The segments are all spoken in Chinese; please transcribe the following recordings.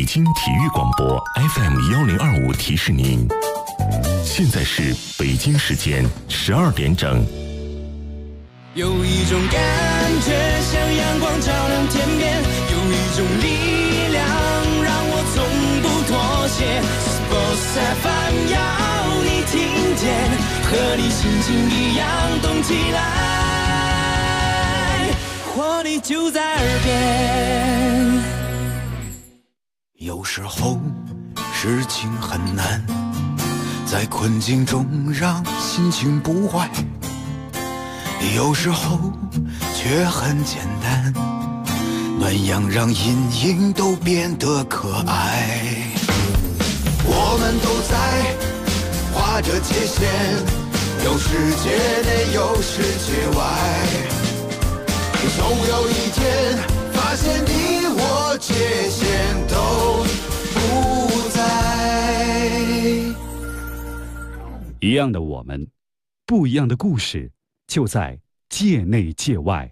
京体育广播 FM1025提示您，现在是北京时间12点整。 有一种感觉像阳光照亮天边，有一种力量让我从不妥协。Sports FM 要你听见，和你心情一样动起来，活力就在耳边。 有时候事情很难，在困境中让心情不坏，有时候却很简单，暖阳让阴影都变得可爱。我们都在画着界限，有世界内有世界外，总有一天发现你我界限都不在。 一样的我们，不一样的故事，就在界内界外。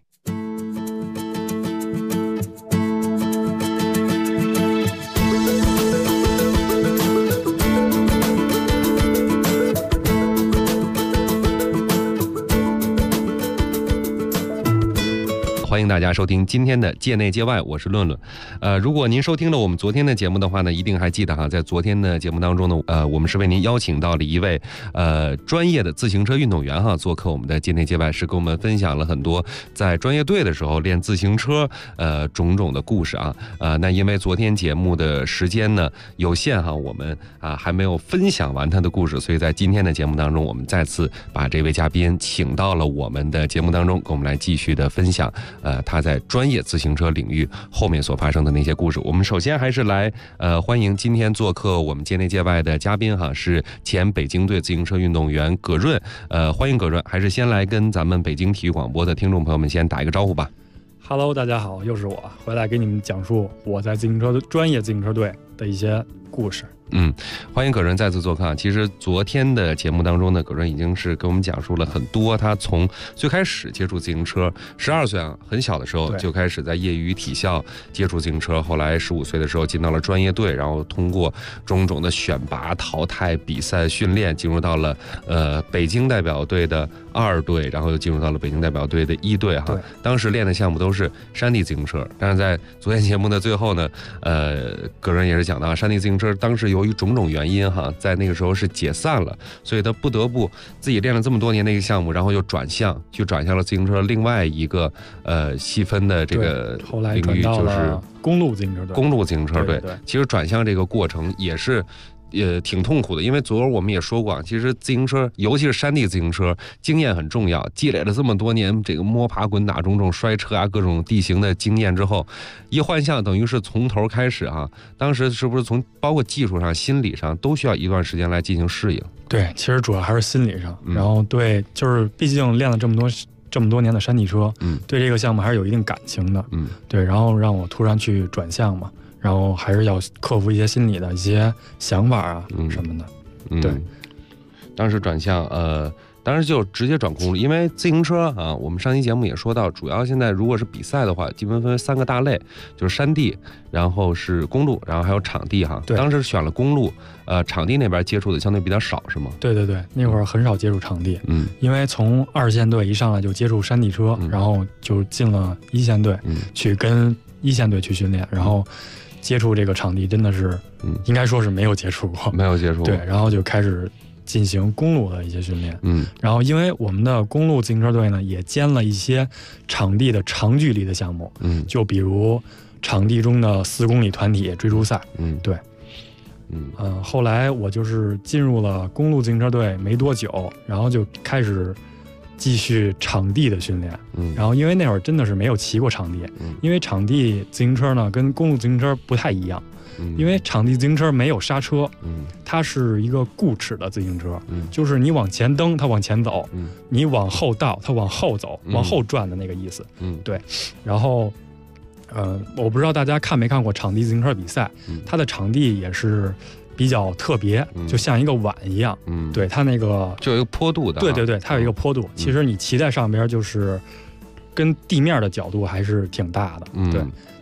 欢迎大家收听今天的界内界外，我是论论。如果您收听了我们昨天的节目的话呢，一定还记得哈，在昨天的节目当中呢，我们是为您邀请到了一位专业的自行车运动员哈，做客我们的界内界外，是跟我们分享了很多在专业队的时候练自行车种种的故事啊。那因为昨天节目的时间呢有限哈，我们还没有分享完他的故事，所以在今天的节目当中，我们再次把这位嘉宾请到了我们的节目当中，跟我们来继续的分享他在专业自行车领域后面所发生的那些故事。我们首先还是来欢迎今天做客我们界内界外的嘉宾哈，是前北京队自行车运动员葛润。欢迎葛润，还是先来跟咱们北京体育广播的听众朋友们先打一个招呼吧。 Hello， 大家好，又是我回来给你们讲述我在专业自行车队的一些故事。 欢迎葛润再次做客。其实昨天的节目当中呢，葛润已经是跟我们讲述了很多他从最开始接触自行车，12岁啊，很小的时候就开始在业余体校接触自行车，后来15岁的时候进到了专业队，然后通过种种的选拔、淘汰、比赛、训练，进入到了北京代表队的2队，然后又进入到了北京代表队的1队哈。当时练的项目都是山地自行车，但是在昨天节目的最后呢，葛润也是讲到山地自行车当时由于种种原因哈，在那个时候是解散了，所以他不得不自己练了这么多年的一个项目，然后又转向了自行车另外一个细分的这个领域，就是公路自行车队。 公路自行车队，其实转向这个过程也挺痛苦的，因为昨儿我们也说过，其实自行车，尤其是山地自行车，经验很重要。积累了这么多年这个摸爬滚打、种种摔车啊、各种地形的经验之后，一换向等于是从头开始啊。当时是不是从包括技术上、心理上都需要一段时间来进行适应？ 对，其实主要还是心理上。然后对，就是毕竟练了这么多年的山地车，对这个项目还是有一定感情的。对，然后让我突然去转向嘛。然后还是要克服一些心理的一些想法啊什么的。对， 当时转向当时就直接转公路，因为自行车啊，我们上期节目也说到，主要现在如果是比赛的话，基本分为3个大类，就是山地，然后是公路，然后还有场地哈。当时选了公路，场地那边接触的相对比较少，是吗？ 对，那会儿很少接触场地，因为从2线队一上来就接触山地车，然后就进了1线队，去跟1线队去训练，然后接触这个场地真的是，应该说是没有接触过。对，然后就开始进行公路的一些训练。然后因为我们的公路自行车队呢，也兼了一些场地的长距离的项目。就比如场地中的4公里团体追逐赛。对。后来我就是进入了公路自行车队没多久，然后就开始继续场地的训练。然后因为那会儿真的是没有骑过场地，因为场地自行车呢跟公路自行车不太一样，因为场地自行车没有刹车，它是一个固齿的自行车，就是你往前蹬它往前走，你往后倒它往后走，往后转的那个意思。对。然后我不知道大家看没看过场地自行车比赛，它的场地也是比较特别，就像一个碗一样。对，它那个就有一个坡度的。 对，它有一个坡度。其实你骑在上边就是跟地面的角度还是挺大的。对，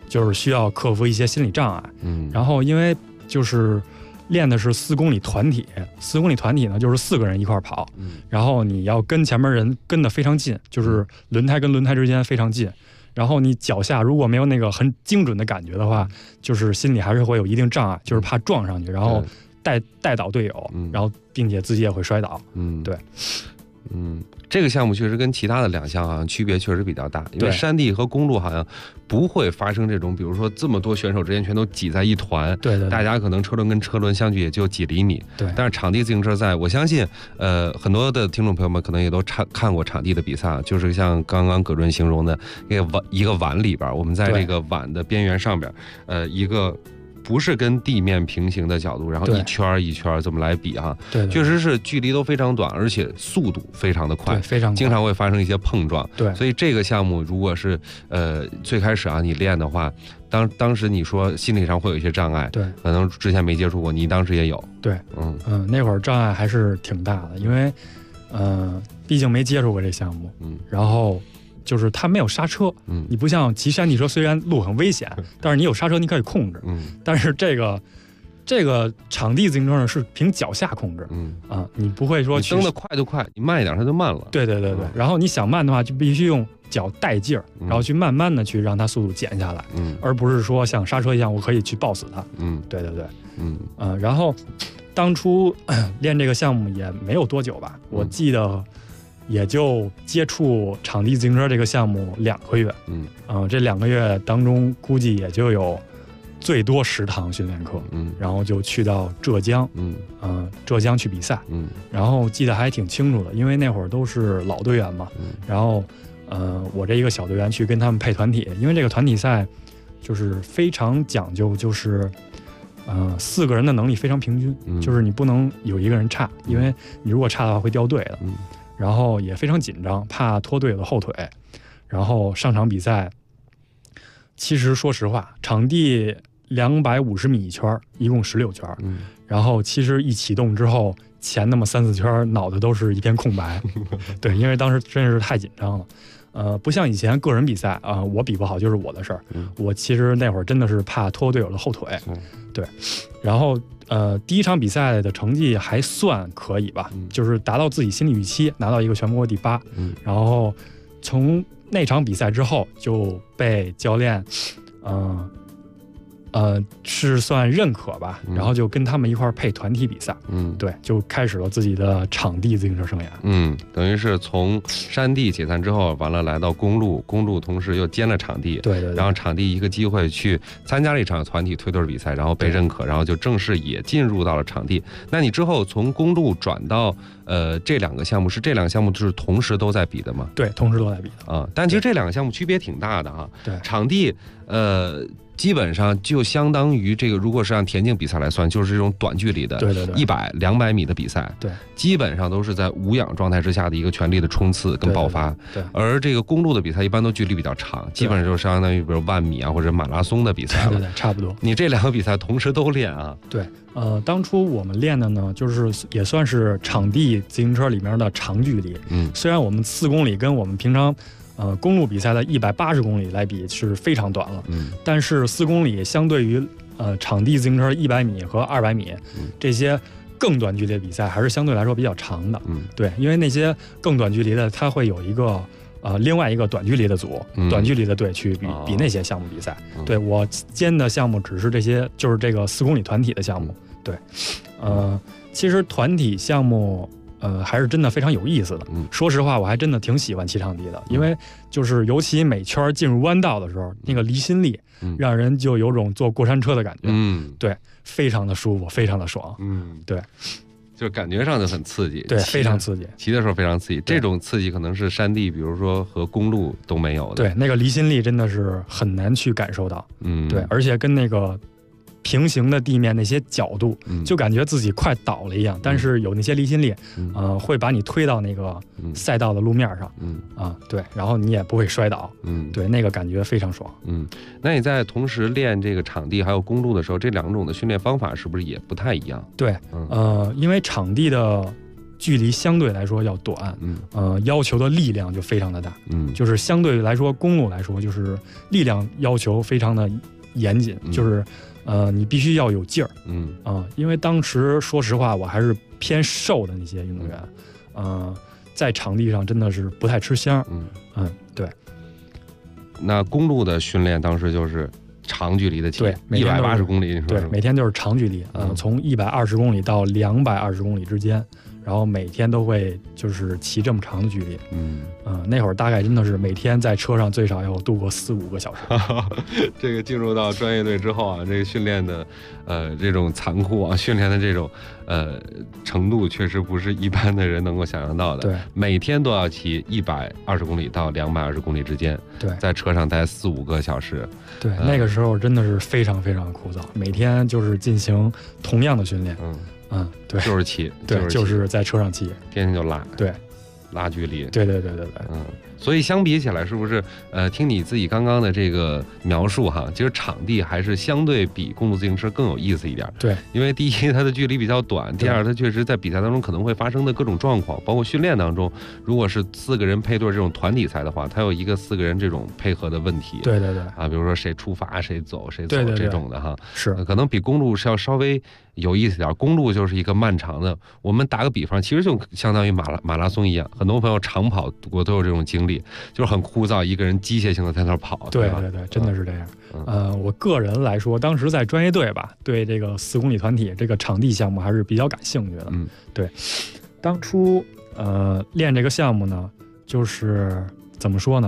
就是需要克服一些心理障碍。然后因为就是练的是4公里团体，4公里团体呢就是4个人一块跑，然后你要跟前面人跟得非常近，就是轮胎跟轮胎之间非常近。然后你脚下如果没有那个很精准的感觉的话，就是心里还是会有一定障碍，就是怕撞上去，然后带倒队友，然后并且自己也会摔倒。对。 这个项目确实跟其他的2项好像区别确实比较大，因为山地和公路好像不会发生这种，比如说这么多选手之间全都挤在一团， 对， 大家可能车轮跟车轮相距也就几厘米， 对。 但是场地自行车赛，我相信，很多的听众朋友们可能也都看过场地的比赛，就是像刚刚葛润形容的一个碗里边，我们在这个碗的边缘上边，一个。不是跟地面平行的角度，然后一圈一圈这么来比哈， 对， 确实是距离都非常短，而且速度非常的快， 非常快， 经常会发生一些碰撞。 对， 所以这个项目如果是最开始你练的话，当时你说心理上会有一些障碍， 对， 可能之前没接触过，你当时也有， 对，那会儿障碍还是挺大的，因为毕竟没接触过这项目，然后。就是它没有刹车，你不像骑山地车，虽然路很危险，但是你有刹车，你可以控制，但是这个场地自行车呢是凭脚下控制，你不会说蹬得快就快，你慢一点它就慢了， 对，然后你想慢的话，就必须用脚带劲儿，然后去慢慢的去让它速度减下来，而不是说像刹车一样，我可以去抱死它，对，然后当初练这个项目也没有多久吧，我记得。也就接触场地自行车这个项目2个月，这2个月当中估计也就有最多10堂训练课，然后就去到浙江，浙江去比赛，然后记得还挺清楚的，因为那会儿都是老队员嘛，然后我这一个小队员去跟他们配团体，因为这个团体赛就是非常讲究，就是4个人的能力非常平均，就是你不能有一个人差，因为你如果差的话会掉队的。然后也非常紧张，怕拖队友的后腿。然后上场比赛，其实说实话，场地250米一圈，一共16圈。然后其实一启动之后，前那么3-4圈，脑袋都是一片空白。对，因为当时真是太紧张了。不像以前个人比赛我比不好就是我的事儿。我其实那会儿真的是怕拖队友的后腿。对，然后。第一场比赛的成绩还算可以吧，就是达到自己心理预期，拿到一个全国第8。然后从那场比赛之后就被教练，是算认可吧，然后就跟他们一块配团体比赛，对，就开始了自己的场地自行车生涯。 等于是从山地解散之后，完了来到公路同时又兼了场地， 对， 然后场地一个机会去参加了一场团体推队比赛，然后被认可，然后就正式也进入到了场地。那你之后从公路转到这2个项目，是这2个项目就是同时都在比的吗？ 对，同时都在比的但其实这2个项目区别挺大的啊。 对， 场地基本上就相当于这个，如果是按田径比赛来算，就是这种短距离的100、200米的比赛， 对， 基本上都是在无氧状态之下的一个全力的冲刺跟爆发。 对， 而这个公路的比赛一般都距离比较长，基本上就相当于比如10000米或者马拉松的比赛了。 对，差不多。 你这2个比赛同时都练啊？ 对，当初我们练的呢，就是也算是场地自行车里面的长距离。虽然我们4公里跟我们平常。公路比赛的180公里来比是非常短了，但是4公里相对于场地自行车100米和200米这些更短距离的比赛，还是相对来说比较长的。对，因为那些更短距离的，它会有一个另外一个短距离的组，短距离的队去比那些项目比赛。对，我兼的项目只是这些，就是这个4公里团体的项目。对，其实团体项目。还是真的非常有意思的。说实话，我还真的挺喜欢骑场地的，因为就是尤其每圈进入弯道的时候，那个离心力，让人就有种坐过山车的感觉。对，非常的舒服，非常的爽。对， 就感觉上就很刺激。 对，非常刺激。 骑的时候非常刺激，这种刺激可能是山地，比如说和公路都没有的。 对，那个离心力真的是很难去感受到。对，而且跟那个。平行的地面那些角度，就感觉自己快倒了一样，但是有那些离心力，会把你推到那个赛道的路面上，对，然后你也不会摔倒，对，那个感觉非常爽。 那你在同时练这个场地还有公路的时候，这2种的训练方法是不是也不太一样？ 对，因为场地的距离相对来说要短，要求的力量就非常的大，就是相对来说公路来说，就是力量要求非常的严谨，就是你必须要有劲儿，因为当时说实话我还是偏瘦的那些运动员，在场地上真的是不太吃香，对。 那公路的训练当时就是长距离的骑， 对 ，180公里， 对，每天就是长距离，从120公里到220公里之间，然后每天都会就是骑这么长的距离，那会儿大概真的是每天在车上最少要度过4-5个小时。 这个进入到专业队之后啊，这个训练的这种残酷啊，训练的这种程度，确实不是一般的人能够想象到的。 对， 每天都要骑120公里到220公里之间， 对， 在车上待4-5个小时。 对，那个时候真的是非常非常枯燥，每天就是进行同样的训练。对， 就是骑， 对，就是在车上骑， 天天就拉， 对， 拉距离， 对， 所以相比起来，是不是听你自己刚刚的这个描述哈，其实场地还是相对比公路自行车更有意思一点。 对， 因为第一它的距离比较短，第二它确实在比赛当中可能会发生的各种状况，包括训练当中，如果是4个人配对这种团体赛的话，它有一个4个人这种配合的问题。 对啊，比如说谁出发谁走这种的哈， 是可能比公路是要稍微有意思点。公路就是一个漫长的，我们打个比方，其实就相当于马拉松一样，很多朋友长跑我都有这种经历，就是很枯燥，一个人机械性的在那跑。 对，真的是这样。我个人来说，当时在专业队吧，对这个4公里团体这个场地项目还是比较感兴趣的。对，当初练这个项目呢，就是怎么说呢？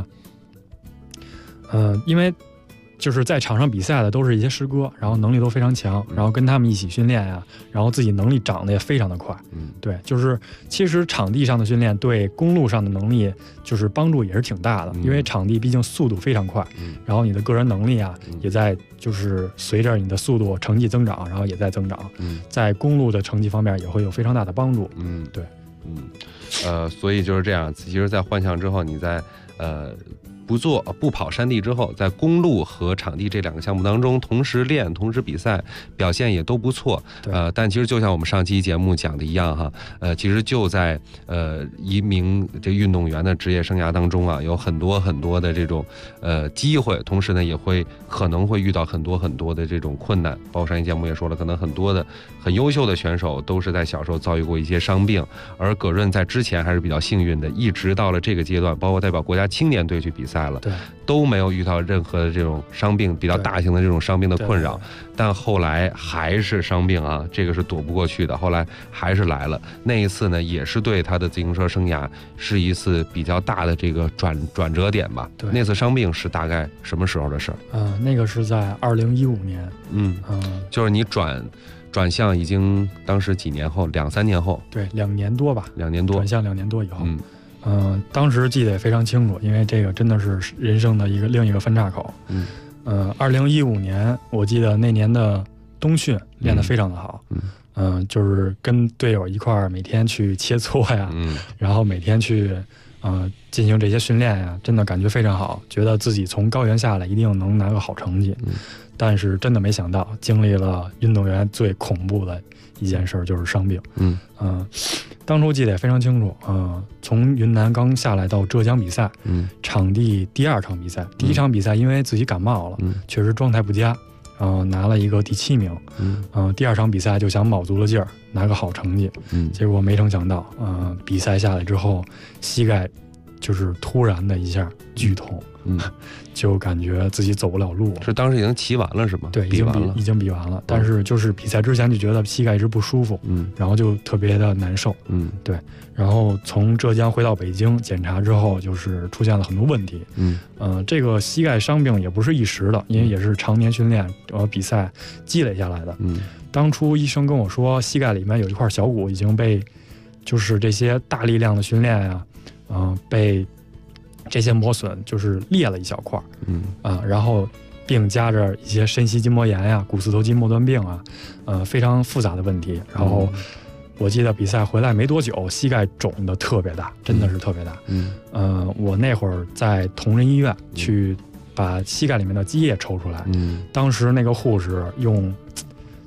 因为就是在场上比赛的都是一些师哥，然后能力都非常强，然后跟他们一起训练呀，然后自己能力长得也非常的快。对，就是其实场地上的训练对公路上的能力就是帮助也是挺大的，因为场地毕竟速度非常快，然后你的个人能力啊也在就是随着你的速度成绩增长，然后也在增长，在公路的成绩方面也会有非常大的帮助。对， 所以就是这样，其实在换项之后，你在不跑山地之后，在公路和场地这2个项目当中同时练同时比赛，表现也都不错。但其实就像我们上期节目讲的一样哈，其实就在一名这运动员的职业生涯当中啊，有很多很多的这种机会，同时呢也可能会遇到很多很多的这种困难。包括上期节目也说了，可能很多的很优秀的选手都是在小时候遭遇过一些伤病，而葛润在之前还是比较幸运的，一直到了这个阶段，包括代表国家青年队去比赛了，都没有遇到任何的这种伤病，比较大型的这种伤病的困扰。但后来还是伤病啊，这个是躲不过去的，后来还是来了。那一次呢，也是对他的自行车生涯是一次比较大的这个转折点吧。那次伤病是大概什么时候的事儿？ 那个是在2015年。 就是你转向已经当时几年后，2-3年后？ 对，2年多吧。 2年多。 转向2年多以后。当时记得也非常清楚，因为这个真的是人生的另一个分岔口。2015年，我记得那年的冬训练得非常的好。就是跟队友一块儿每天去切磋呀，然后每天去进行这些训练呀，真的感觉非常好，觉得自己从高原下来一定能拿个好成绩。但是真的没想到，经历了运动员最恐怖的一件事，就是伤病。当初记得也非常清楚。从云南刚下来到浙江比赛，场地第2场比赛，第1场比赛因为自己感冒了，确实状态不佳，拿了一个第7名。第2场比赛就想卯足了劲儿拿个好成绩，结果没成想到，比赛下来之后，膝盖就是突然的一下剧痛。就感觉自己走不了路了。 是当时已经骑完了是吗？ 对，已经比完了。但是就是比赛之前就觉得膝盖一直不舒服，然后就特别的难受。对。然后从浙江回到北京检查之后，就是出现了很多问题。这个膝盖伤病也不是一时的，因为也是常年训练比赛积累下来的。当初医生跟我说，膝盖里面有一块小骨已经被，就是这些大力量的训练呀，被这些磨损就是裂了一小块，然后并加着一些深膝筋膜炎呀、股四头肌末端病啊，非常复杂的问题。然后我记得比赛回来没多久，膝盖肿得特别大，真的是特别大。我那会儿在同仁医院去把膝盖里面的积液抽出来，当时那个护士用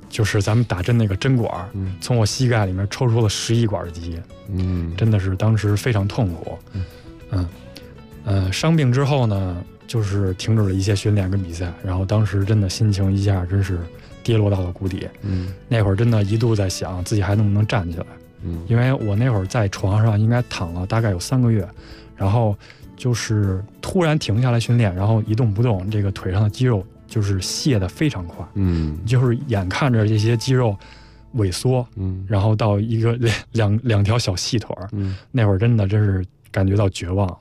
就是咱们打针那个针管，从我膝盖里面抽出了11管的积液，真的是当时非常痛苦。伤病之后呢，就是停止了一些训练跟比赛，然后当时真的心情一下真是跌落到了谷底。那会儿真的一度在想自己还能不能站起来。因为我那会儿在床上应该躺了大概有3个月，然后就是突然停下来训练，然后一动不动，这个腿上的肌肉就是卸得非常快，就是眼看着这些肌肉萎缩，然后到一个两条小细腿，那会儿真是感觉到绝望了。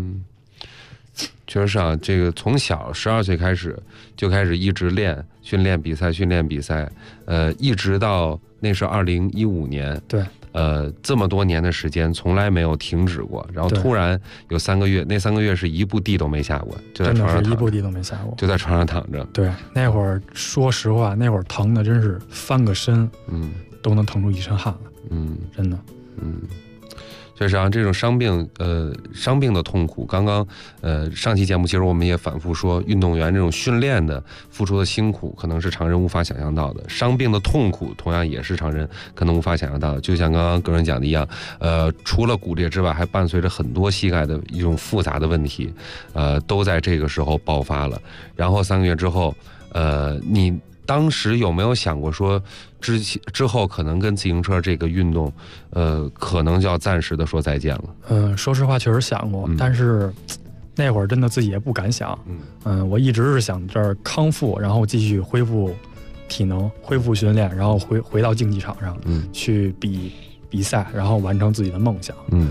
确实是啊，这个从小12岁开始就开始一直训练比赛，一直到那是2015年， 对， 这么多年的时间从来没有停止过，然后突然有3个月，那3个月是一步地都没下过，就在床上躺着，真的是一步地都没下过， 就在床上躺着。 对，那会儿说实话，那会儿疼的真是翻个身，都能疼出一身汗来，真的， 确实啊，这种伤病的痛苦，刚刚上期节目其实我们也反复说，运动员这种训练的付出的辛苦，可能是常人无法想象到的。伤病的痛苦，同样也是常人可能无法想象到的。就像刚刚个人讲的一样，除了骨裂之外，还伴随着很多膝盖的一种复杂的问题，都在这个时候爆发了。然后3个月之后，你当时有没有想过说，之后可能跟自行车这个运动，可能就要暂时的说再见了？ 说实话，确实想过，但是那会儿真的自己也不敢想。我一直是想这儿康复，然后继续恢复体能，恢复训练，然后回到竞技场上，去比赛，然后完成自己的梦想。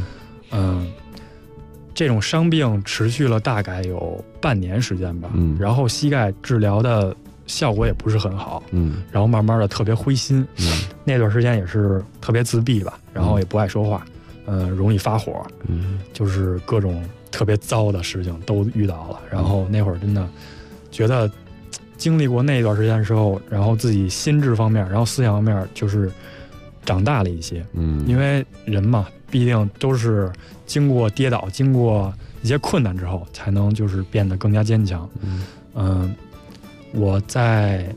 这种伤病持续了大概有半年时间吧，然后膝盖治疗的效果也不是很好，然后慢慢的特别灰心，那段时间也是特别自闭吧，然后也不爱说话，容易发火，就是各种特别糟的事情都遇到了，然后那会儿真的觉得经历过那段时间的时候，然后自己心智方面，然后思想方面就是长大了一些，因为人嘛，毕竟都是经过跌倒，经过一些困难之后，才能就是变得更加坚强。我在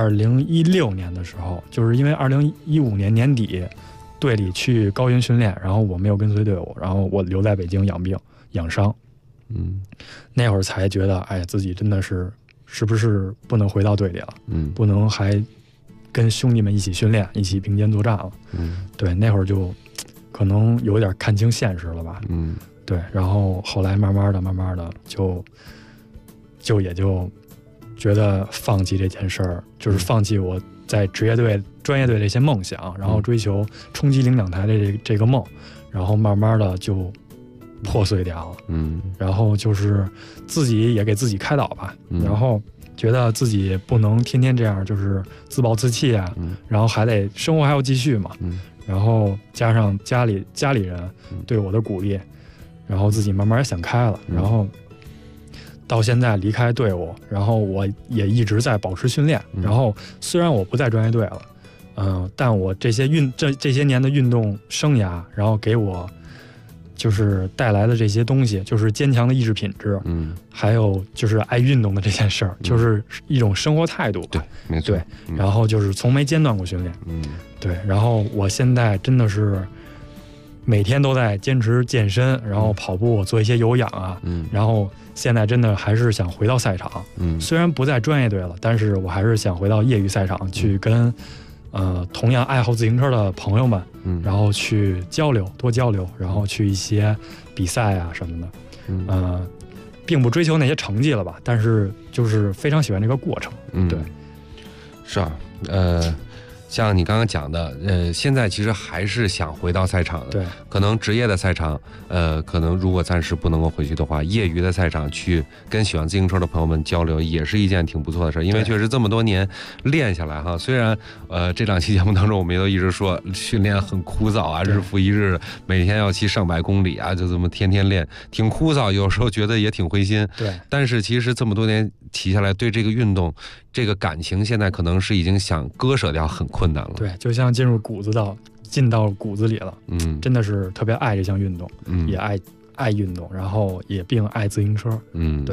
2016年的时候，就是因为2015年年底队里去高原训练，然后我没有跟随队伍，然后我留在北京养病养伤。那会儿才觉得，哎，自己真的是不是不能回到队里了？不能还跟兄弟们一起训练，一起并肩作战了。对，那会儿就可能有点看清现实了吧。对，然后后来慢慢的就也就觉得放弃这件事儿，就是放弃我在职业队、专业队这些梦想，然后追求冲击领奖台的这个梦，然后慢慢的就破碎掉了。然后就是自己也给自己开导吧，然后觉得自己不能天天这样，就是自暴自弃啊，然后还得生活还要继续嘛。然后加上家里人对我的鼓励，然后自己慢慢想开了，然后到现在离开队伍，然后我也一直在保持训练。然后虽然我不在专业队了，但我这些年的运动生涯，然后给我就是带来的这些东西，就是坚强的意志品质，还有就是爱运动的这件事儿，就是一种生活态度。 对，没错。 对，然后就是从没间断过训练。对，然后我现在真的是每天都在坚持健身，然后跑步，做一些有氧啊，然后现在真的还是想回到赛场，虽然不在专业队了，但是我还是想回到业余赛场去跟同样爱好自行车的朋友们，然后去多交流，然后去一些比赛啊什么的，并不追求那些成绩了吧，但是就是非常喜欢这个过程。对， 是啊，像你刚刚讲的，现在其实还是想回到赛场的。 对， 可能职业的赛场，可能如果暂时不能够回去的话，业余的赛场去跟喜欢自行车的朋友们交流，也是一件挺不错的事。因为确实这么多年练下来哈，虽然这2期节目当中我们也都一直说训练很枯燥啊，日复一日，每天要骑上百公里啊，就这么天天练，挺枯燥，有时候觉得也挺灰心。 对， 但是其实这么多年骑下来，对这个运动这个感情，现在可能是已经想割舍掉很困难了。 对，就像进到骨子里了。真的是特别爱这项运动，也爱运动，然后也并爱自行车。对，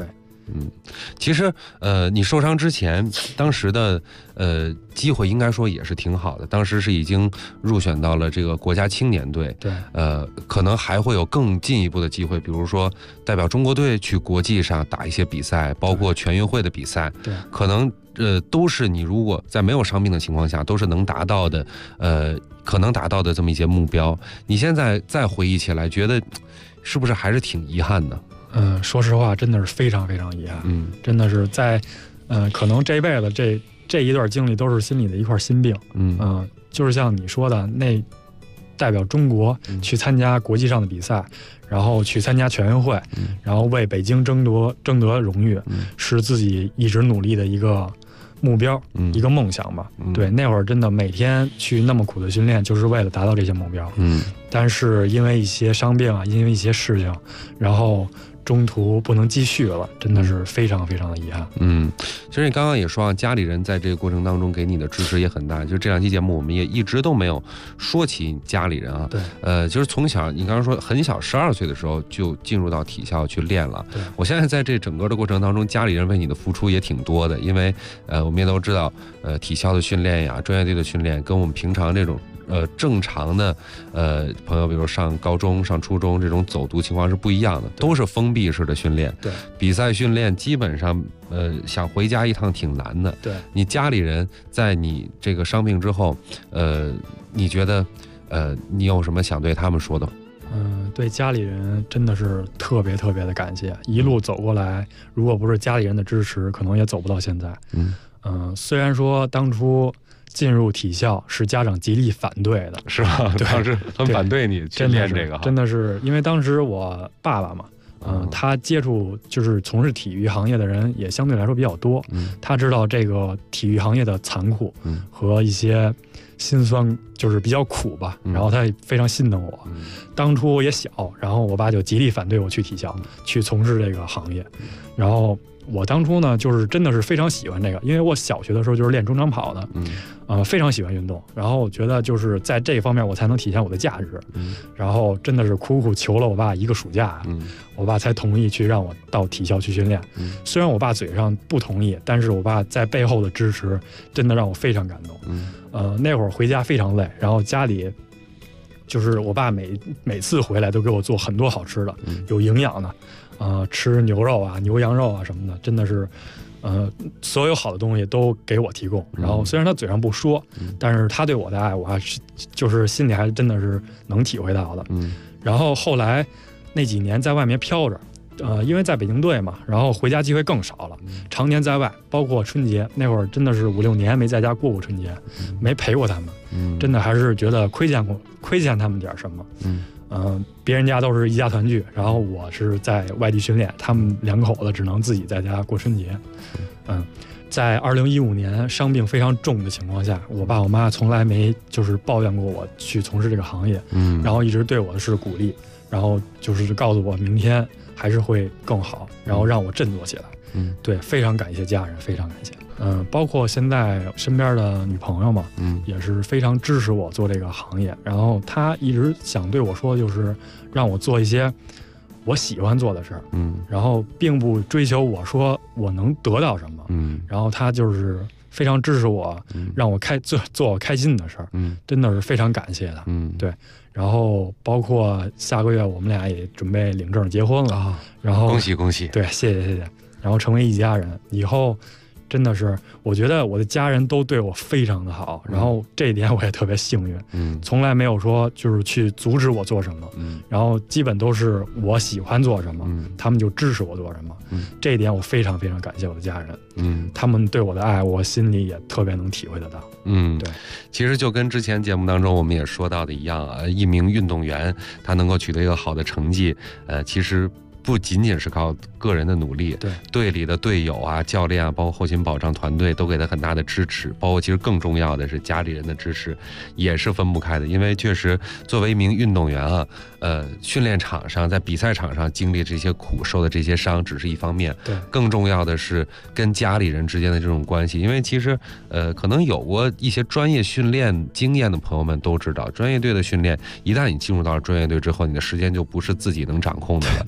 其实你受伤之前，当时的机会应该说也是挺好的，当时是已经入选到了这个国家青年队， 对， 可能还会有更进一步的机会，比如说代表中国队去国际上打一些比赛，包括全运会的比赛， 对， 可能都是你如果在没有伤病的情况下，都是能达到的，可能达到的这么一些目标。你现在再回忆起来，觉得是不是还是挺遗憾的？ 说实话，真的是非常非常遗憾。真的是在，可能这一辈子这一段经历都是心里的一块心病。就是像你说的，那代表中国去参加国际上的比赛，然后去参加全运会，然后为北京争得荣誉，是自己一直努力的一个目标，一个梦想吧。对，那会儿真的每天去那么苦的训练，就是为了达到这些目标。但是因为一些伤病啊，因为一些事情，然后中途不能继续了，真的是非常非常的遗憾。 其实你刚刚也说啊，家里人在这个过程当中给你的支持也很大。就这两期节目，我们也一直都没有说起家里人啊。 对， 就是从小你刚刚说很小，12岁的时候就进入到体校去练了。 对， 我现在在这整个的过程当中，家里人为你的付出也挺多的，因为我们也都知道，体校的训练呀，专业队的训练，跟我们平常这种正常的朋友，比如上高中、上初中这种走读情况是不一样的，都是封闭式的训练。 对， 比赛训练基本上想回家一趟挺难的。 对， 你家里人在你这个伤病之后，你觉得你有什么想对他们说的？ 对家里人真的是特别特别的感谢，一路走过来，如果不是家里人的支持，可能也走不到现在。虽然说当初进入体校是家长极力反对的， 是吧？当时很反对你去练这个， 真的是因为当时我爸爸嘛，他接触就是从事体育行业的人也相对来说比较多，他知道这个体育行业的残酷和一些心酸，就是比较苦吧，然后他也非常心疼我。当初我也小，然后我爸就极力反对我去体校去从事这个行业，然后我当初呢，就是真的是非常喜欢这个，因为我小学的时候就是练中长跑的，非常喜欢运动，然后我觉得就是在这方面我才能体现我的价值，然后真的是苦苦求了我爸一个暑假，我爸才同意去让我到体校去训练。虽然我爸嘴上不同意，但是我爸在背后的支持真的让我非常感动。那会儿回家非常累，然后家里就是我爸每次回来都给我做很多好吃的，有营养的，吃牛肉啊、牛羊肉啊什么的，真的是，所有好的东西都给我提供。然后虽然他嘴上不说，但是他对我的爱，我还是就是心里还真的是能体会到的。然后后来那几年在外面飘着，因为在北京队嘛，然后回家机会更少了，常年在外，包括春节那会儿真的是5、6年没在家过春节，没陪过他们，真的还是觉得亏欠他们点什么。别人家都是一家团聚，然后我是在外地训练，他们2口子只能自己在家过春节。在2015年伤病非常重的情况下，我爸我妈从来没就是抱怨过我去从事这个行业，然后一直对我的是鼓励，然后就是告诉我明天还是会更好，然后让我振作起来。对，非常感谢家人，非常感谢。包括现在身边的女朋友嘛，也是非常支持我做这个行业。然后她一直想对我说，就是让我做一些我喜欢做的事儿，然后并不追求我说我能得到什么，然后她就是非常支持我，让我做我开心的事儿，真的是非常感谢她。对。然后包括下个月我们俩也准备领证结婚了，然后恭喜恭喜！ 对，谢谢。然后成为一家人，以后真的是我觉得我的家人都对我非常的好，然后这一点我也特别幸运，从来没有说就是去阻止我做什么，然后基本都是我喜欢做什么，他们就支持我做什么，这一点我非常非常感谢我的家人，他们对我的爱我心里也特别能体会得到。对， 其实就跟之前节目当中我们也说到的一样啊，一名运动员他能够取得一个好的成绩，其实不仅仅是靠个人的努力，队里的队友啊、教练啊，包括后勤保障团队都给他很大的支持，包括其实更重要的是家里人的支持，也是分不开的。因为确实作为一名运动员啊，训练场上在比赛场上经历这些苦、受的这些伤只是一方面，更重要的是跟家里人之间的这种关系。因为其实可能有过一些专业训练经验的朋友们都知道，专业队的训练一旦你进入到了专业队之后，你的时间就不是自己能掌控的了，有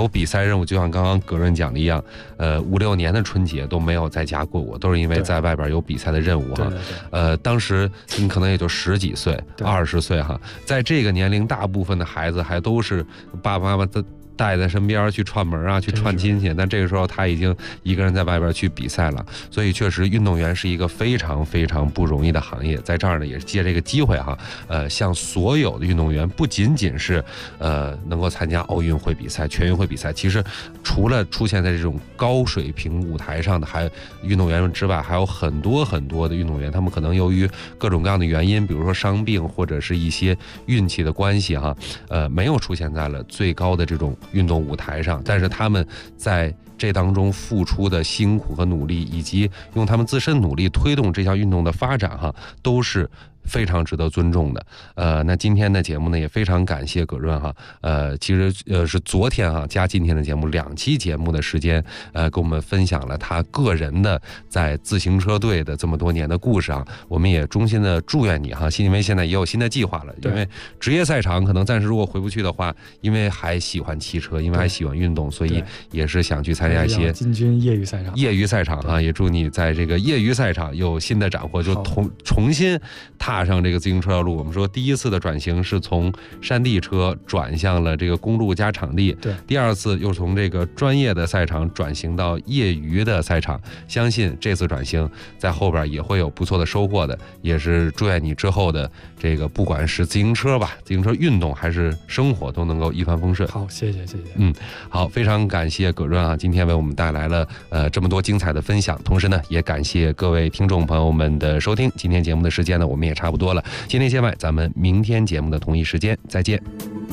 有比赛任务，就像刚刚葛润讲的一样，5、6年的春节都没有在家过过，都是因为在外边有比赛的任务哈。当时你可能也就10几岁、20岁哈，在这个年龄，大部分的孩子还都是爸爸妈妈的带在身边去串门啊，去串亲戚。但这个时候他已经一个人在外边去比赛了，所以确实运动员是一个非常非常不容易的行业。在这儿呢，也是借这个机会哈，向所有的运动员，不仅仅是能够参加奥运会比赛、全运会比赛，其实除了出现在这种高水平舞台上的还运动员之外，还有很多很多的运动员，他们可能由于各种各样的原因，比如说伤病或者是一些运气的关系哈，没有出现在了最高的这种运动舞台上，但是他们在这当中付出的辛苦和努力，以及用他们自身努力推动这项运动的发展哈，都是非常值得尊重的。那今天的节目呢，也非常感谢葛润哈。其实是昨天哈加今天的节目2期节目的时间，跟我们分享了他个人的在自行车队的这么多年的故事啊。我们也衷心的祝愿你哈，因为现在也有新的计划了。因为职业赛场可能暂时如果回不去的话，因为还喜欢汽车，因为还喜欢运动，所以也是想去参加一些进军业余赛场。 业余赛场啊，也祝你在这个业余赛场有新的斩获，就重新踏上这个自行车道路。我们说第一次的转型是从山地车转向了这个公路加场地，第2次又从这个专业的赛场转型到业余的赛场。相信这次转型在后边也会有不错的收获的，也是祝愿你之后的这个不管是自行车吧、自行车运动还是生活都能够一帆风顺。 好，谢谢。 好，非常感谢葛润啊，今天为我们带来了这么多精彩的分享，同时呢也感谢各位听众朋友们的收听。今天节目的时间呢我们也差不多了，今天节外咱们明天节目的同一时间再见。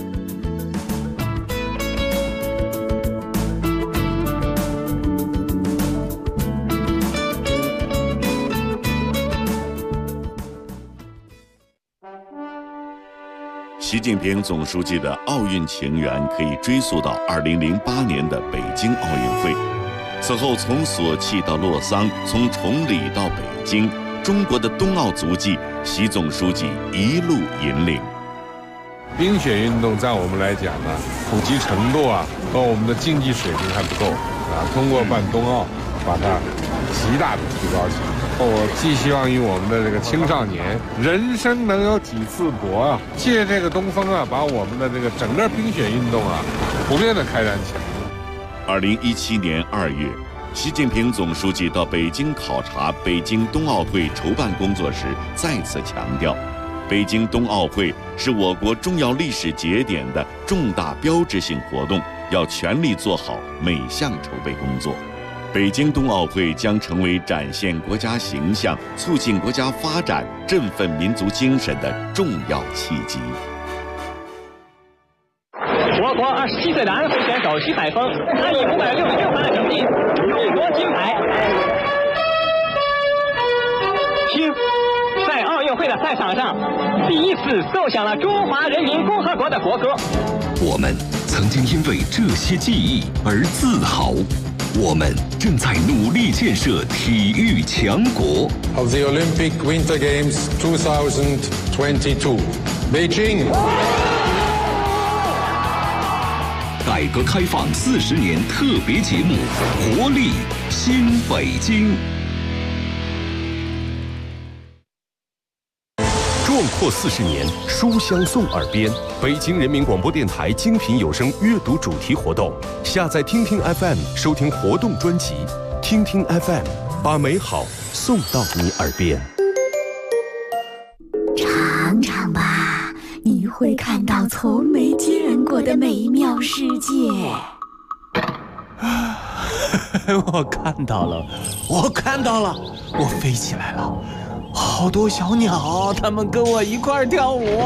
习近平总书记的奥运情缘可以追溯到2008年的北京奥运会。此后从索契到洛桑，从崇礼到北京，中国的冬奥足迹，习总书记一路引领。 冰雪运动在我们来讲呢，普及程度和我们的竞技水平还不够通过办冬奥，把它极大的提高起来。我寄希望于我们的这个青少年，人生能有几次搏借这个东风把我们的这个整个冰雪运动普遍的开展起来。 2017年2月，习近平总书记到北京考察北京冬奥会筹办工作时，再次强调，北京冬奥会是我国重要历史节点的重大标志性活动，要全力做好每项筹备工作。北京冬奥会将成为展现国家形象、促进国家发展、振奋民族精神的重要契机。 我国27岁的安徽选手徐海峰，他以566分的成绩勇夺金牌。听，在奥运会的赛场上，第一次奏响了中华人民共和国的国歌。 我们曾经因为这些记忆而自豪。我们正在努力建设体育强国。 Of the Olympic Winter Games 2022, Beijing. 改革开放40年特别节目《活力新北京》。 壮阔40年，书香送耳边。北京人民广播电台精品有声阅读主题活动，下载听听 FM 收听活动专辑，听听 FM 把美好送到你耳边。 尝尝吧，你会看到从没见过的美妙世界。 我看到了，我飞起来了。好多小鸟，它们跟我一块跳舞。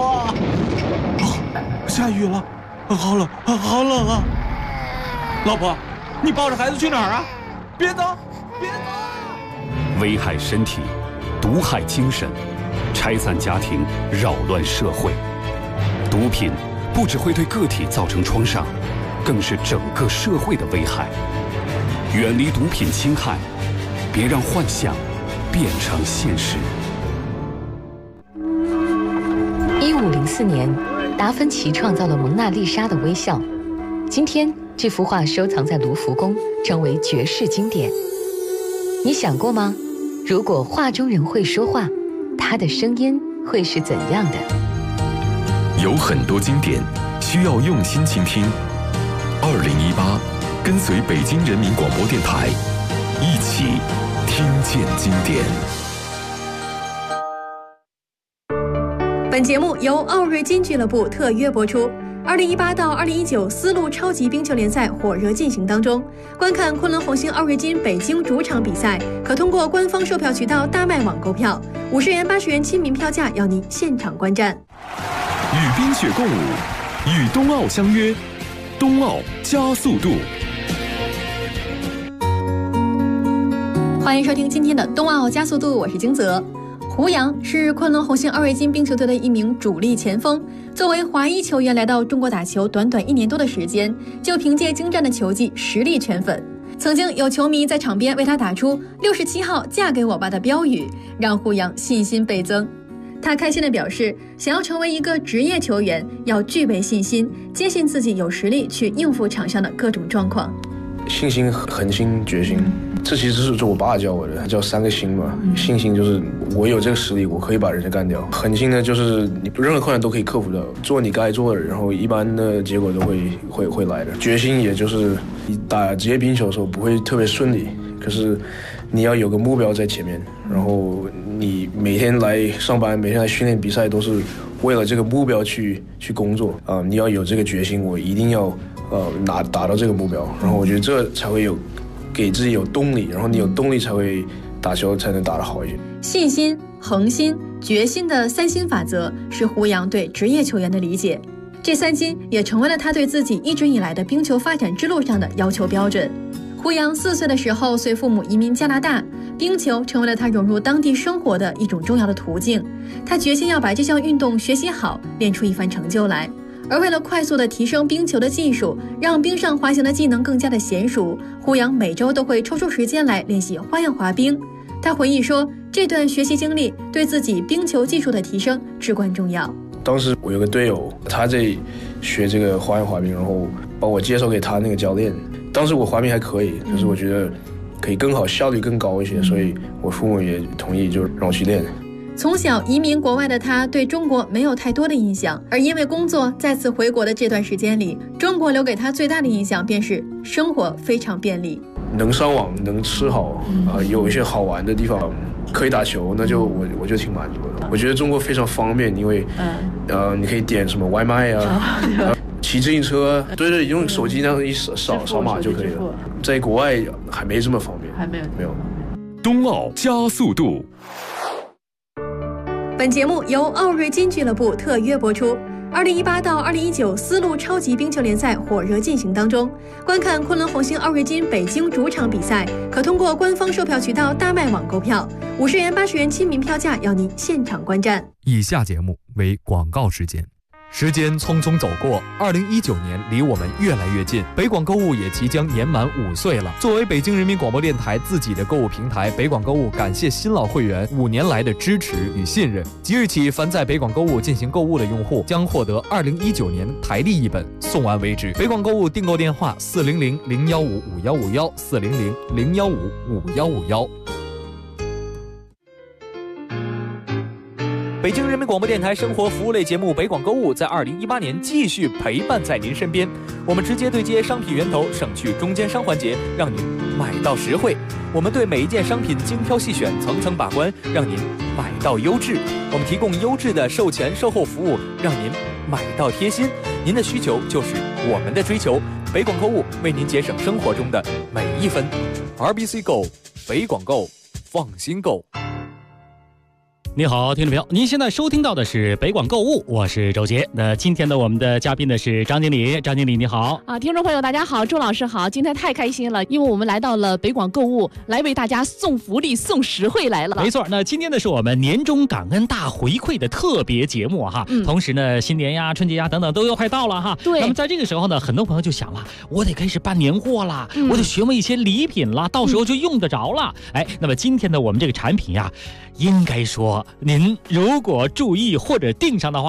下雨了，好冷啊！老婆，你抱着孩子去哪儿啊？别走！ 危害身体，毒害精神，拆散家庭，扰乱社会。毒品不只会对个体造成创伤，更是整个社会的危害。远离毒品侵害，别让幻想变成现实。 1504年，达芬奇创造了蒙娜丽莎的微笑。今天， 这幅画收藏在卢浮宫，成为绝世经典。你想过吗？如果画中人会说话，他的声音会是怎样的？ 有很多经典需要用心倾听。2018，跟随北京人民广播电台，一起听见经典。 本节目由奥瑞金俱乐部特约播出。2018到2019丝路超级冰球联赛火热进行当中，观看昆仑红星奥瑞金北京主场比赛，可通过官方售票渠道大麦网购票，50元、80元亲民票价，要您现场观战。 与冰雪共舞，与冬奥相约，冬奥加速度。 欢迎收听今天的冬奥加速度，我是金泽。胡杨是昆仑红星奥瑞金冰球队的一名主力前锋，作为华裔球员来到中国打球，短短1年多的时间，就凭借精湛的球技实力圈粉。曾经有球迷在场边为他打出67号嫁给我吧的标语，让胡杨信心倍增。他开心地表示，想要成为一个职业球员，要具备信心，坚信自己有实力去应付场上的各种状况。 信心、恒心、决心，这其实是我爸教我的，他叫3个心嘛。信心就是我有这个实力，我可以把人家干掉；恒心呢，就是你任何困难都可以克服的，做你该做的，然后一般的结果都会来的。决心也就是你打职业冰球的时候不会特别顺利，可是你要有个目标在前面，然后你每天来上班，每天来训练比赛，都是为了这个目标去工作啊。你要有这个决心，我一定要达到这个目标，然后我觉得这才会有给自己有动力，然后你有动力才会打球才能打得好一些。 信心、恒心、决心的3心法则是胡杨对职业球员的理解，这3心也成为了他对自己一直以来的冰球发展之路上的要求标准。胡杨4岁的时候随父母移民加拿大，冰球成为了他融入当地生活的一种重要的途径。他决心要把这项运动学习好，练出一番成就来。而为了快速地提升冰球的技术，让冰上滑行的技能更加的娴熟，胡杨每周都会抽出时间来练习花样滑冰。他回忆说，这段学习经历对自己冰球技术的提升至关重要。 当时我有个队友，他在学这个花样滑冰，然后把我介绍给他那个教练。当时我滑冰还可以，可是我觉得可以更好，效率更高一些，所以我父母也同意，就让我去练。 从小移民国外的他对中国没有太多的印象，而因为工作再次回国的这段时间里，中国留给他最大的印象便是生活非常便利， 能上网，能吃好，有一些好玩的地方，可以打球，那就我就挺满足的。我觉得中国非常方便，因为你可以点什么外卖啊，骑自行车，对，用手机那样一扫码就可以了。在国外还没这么方便， 还没有。 冬奥加速度。 本节目由奥瑞金俱乐部特约播出。2018到2019丝路超级冰球联赛火热进行当中，观看昆仑红星奥瑞金北京主场比赛，可通过官方售票渠道大麦网购票，50元、80元亲民票价，要您现场观战。 以下节目为广告时间。时间匆匆走过，2019年离我们越来越近，北广购物也即将年满5岁了。作为北京人民广播电台自己的购物平台，北广购物感谢新老会员5年来的支持与信任。即日起，凡在北广购物进行购物的用户将获得2019年台历一本，送完为止。北广购物订购电话：400-015-5151，400-015-5151。北京人民广播电台生活服务类节目《北广购物》在2018年继续陪伴在您身边。我们直接对接商品源头，省去中间商环节，让您买到实惠。我们对每一件商品精挑细选，层层把关，让您买到优质。我们提供优质的售前售后服务，让您买到贴心。您的需求就是我们的追求。北广购物为您节省生活中的每一分。RBC Go， 北广购，放心购。 你好，听众朋友，您现在收听到的是北广购物，我是周杰。那今天的我们的嘉宾呢是张经理，张经理你好啊，听众朋友大家好，周老师好，今天太开心了，因为我们来到了北广购物，来为大家送福利、送实惠来了。 没错，那今天呢是我们年终感恩大回馈的特别节目哈，同时呢新年呀、春节呀等等都要快到了哈。 对。 那么在这个时候呢，很多朋友就想了，我得开始办年货了，我得询问一些礼品了，到时候就用得着了。哎，那么今天呢，我们这个产品呀，应该说您如果注意或者订上的话，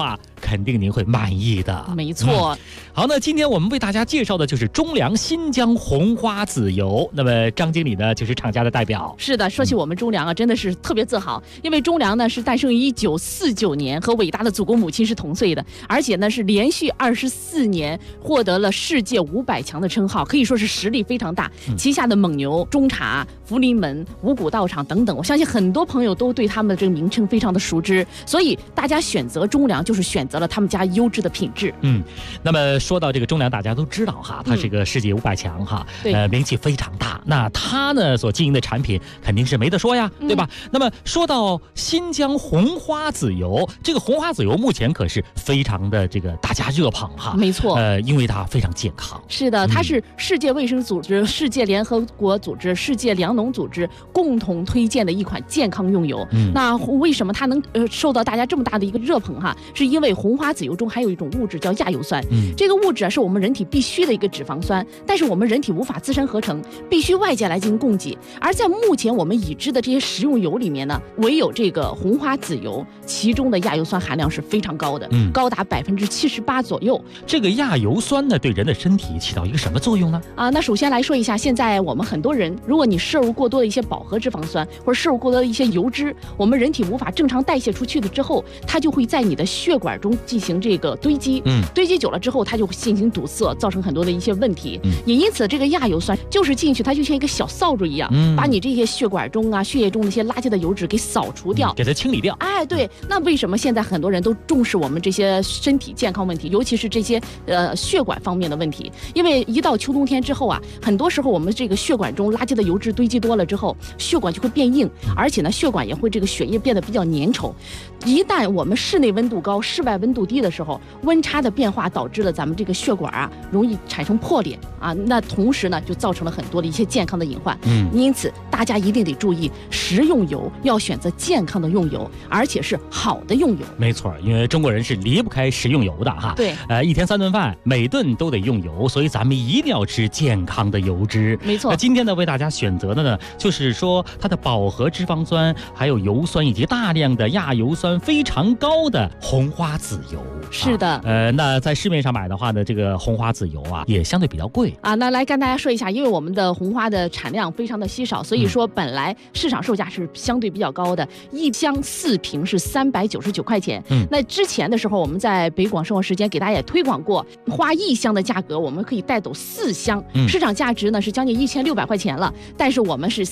肯定您会满意的。 没错。 好，那今天我们为大家介绍的就是中粮新疆红花籽油。那么张经理呢，就是厂家的代表。 是的，说起我们中粮啊，真的是特别自豪，因为中粮呢是诞生于1949年，和伟大的祖国母亲是同岁的，而且呢是连续24年获得了世界500强的称号，可以说是实力非常大。旗下的蒙牛、中茶、福临门、五谷道场等等，我相信很多朋友都对他们的这个名称非常的熟知，所以大家选择中粮就是选择了他们家优质的品质。 那么说到这个中粮，大家都知道哈，它是个世界500强哈，名气非常大。那它呢所经营的产品肯定是没得说呀，对吧？那么说到新疆红花籽油，这个红花籽油目前可是非常的这个大家热捧哈。 没错， 因为它非常健康。 是的，它是世界卫生组织、世界联合国组织、世界粮农组织共同推荐的一款健康用油。那为什么它能受到大家这么大的一个热捧哈？是因为红花籽油中还有一种物质叫亚油酸，这个物质是我们人体必须的一个脂肪酸，但是我们人体无法自身合成，必须外界来进行供给。而在目前我们已知的这些食用油里面呢，唯有这个红花籽油，其中的亚油酸含量是非常高的，高达78%左右。 这个亚油酸呢，对人的身体起到一个什么作用呢？ 那首先来说一下，现在我们很多人，如果你摄入过多的一些饱和脂肪酸，或者摄入过多的一些油脂，我们人体无法正常代谢出去的之后，它就会在你的血管中进行这个堆积，堆积久了之后，它就会进行堵塞，造成很多的一些问题。也因此，这个亚油酸就是进去，它就像一个小扫帚一样，把你这些血管中啊、血液中那些垃圾的油脂给扫除掉， 给它清理掉。 对。那为什么现在很多人都重视我们这些身体健康问题，尤其是这些血管方面的问题？因为一到秋冬天之后啊，很多时候我们这个血管中垃圾的油脂堆积多了之后，血管就会变硬，而且呢，血管也会这个血液变得比较粘稠。一旦我们室内温度高、室外温度低的时候，温差的变化导致了咱们这个血管啊容易产生破裂啊，那同时呢就造成了很多的一些健康的隐患。因此大家一定得注意，食用油要选择健康的用油，而且是好的用油。 没错，因为中国人是离不开食用油的哈。 对， 一天3顿饭，每顿都得用油，所以咱们一定要吃健康的油脂。 没错。 那今天呢，为大家选择的呢，就是说它的饱和脂肪酸、还有油酸以及大量的亚油酸非常高的红花籽油。 是的。 那在市面上买的话呢，这个红花籽油啊，也相对比较贵啊。那来跟大家说一下，因为我们的红花的产量非常的稀少，所以说本来市场售价是相对比较高的，一箱4瓶是399块钱。那之前的时候，我们在北广生活时间给大家也推广过，花1箱的价格，我们可以带走4箱，市场价值呢是将近1600块钱了，但是我们是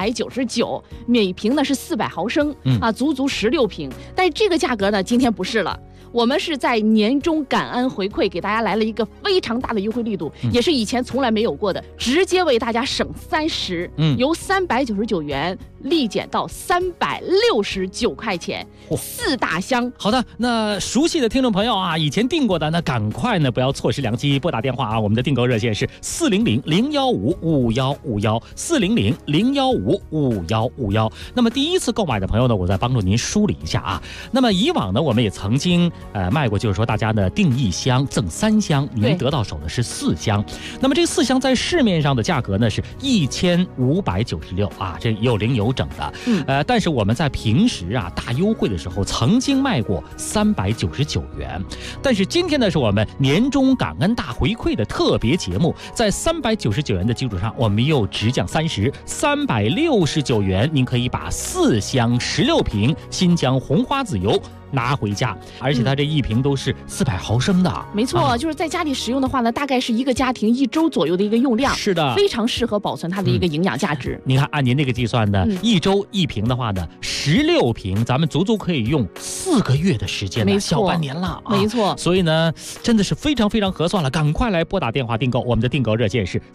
399，每瓶呢是400毫升足足16瓶。但是这个价格呢，今天不是了。我们是在年终感恩回馈给大家来了一个非常大的优惠力度，也是以前从来没有过的，直接为大家省30，由399元立减到369块钱，4大箱。 好的，那熟悉的听众朋友啊，以前订过的，那赶快呢不要错失良机，拨打电话啊，我们的订购热线是400-015-5151，400-015-5151。那么第一次购买的朋友呢，我再帮助您梳理一下啊。那么以往呢，我们也曾经卖过，就是说大家呢订1箱赠3箱，您得到手的是4箱。那么这4箱在市面上的价格呢是1596啊，这也有零油整的。但是我们在平时啊大优惠的时候曾经卖过399元，但是今天呢是我们年终感恩大回馈的特别节目，在399元的基础上，我们又直降369元，您可以把4箱16瓶新疆红花籽油拿回家，而且它这1瓶都是400毫升的。 没错，就是在家里使用的话呢，大概是一个家庭1周左右的一个用量。 是的， 非常适合保存它的一个营养价值。 你看，按您这个计算的，1周1瓶的话呢，16瓶，咱们足足可以用4个月的时间了，小半年了。 没错， 所以呢，真的是非常非常合算了，赶快来拨打电话订购，我们的订购热线是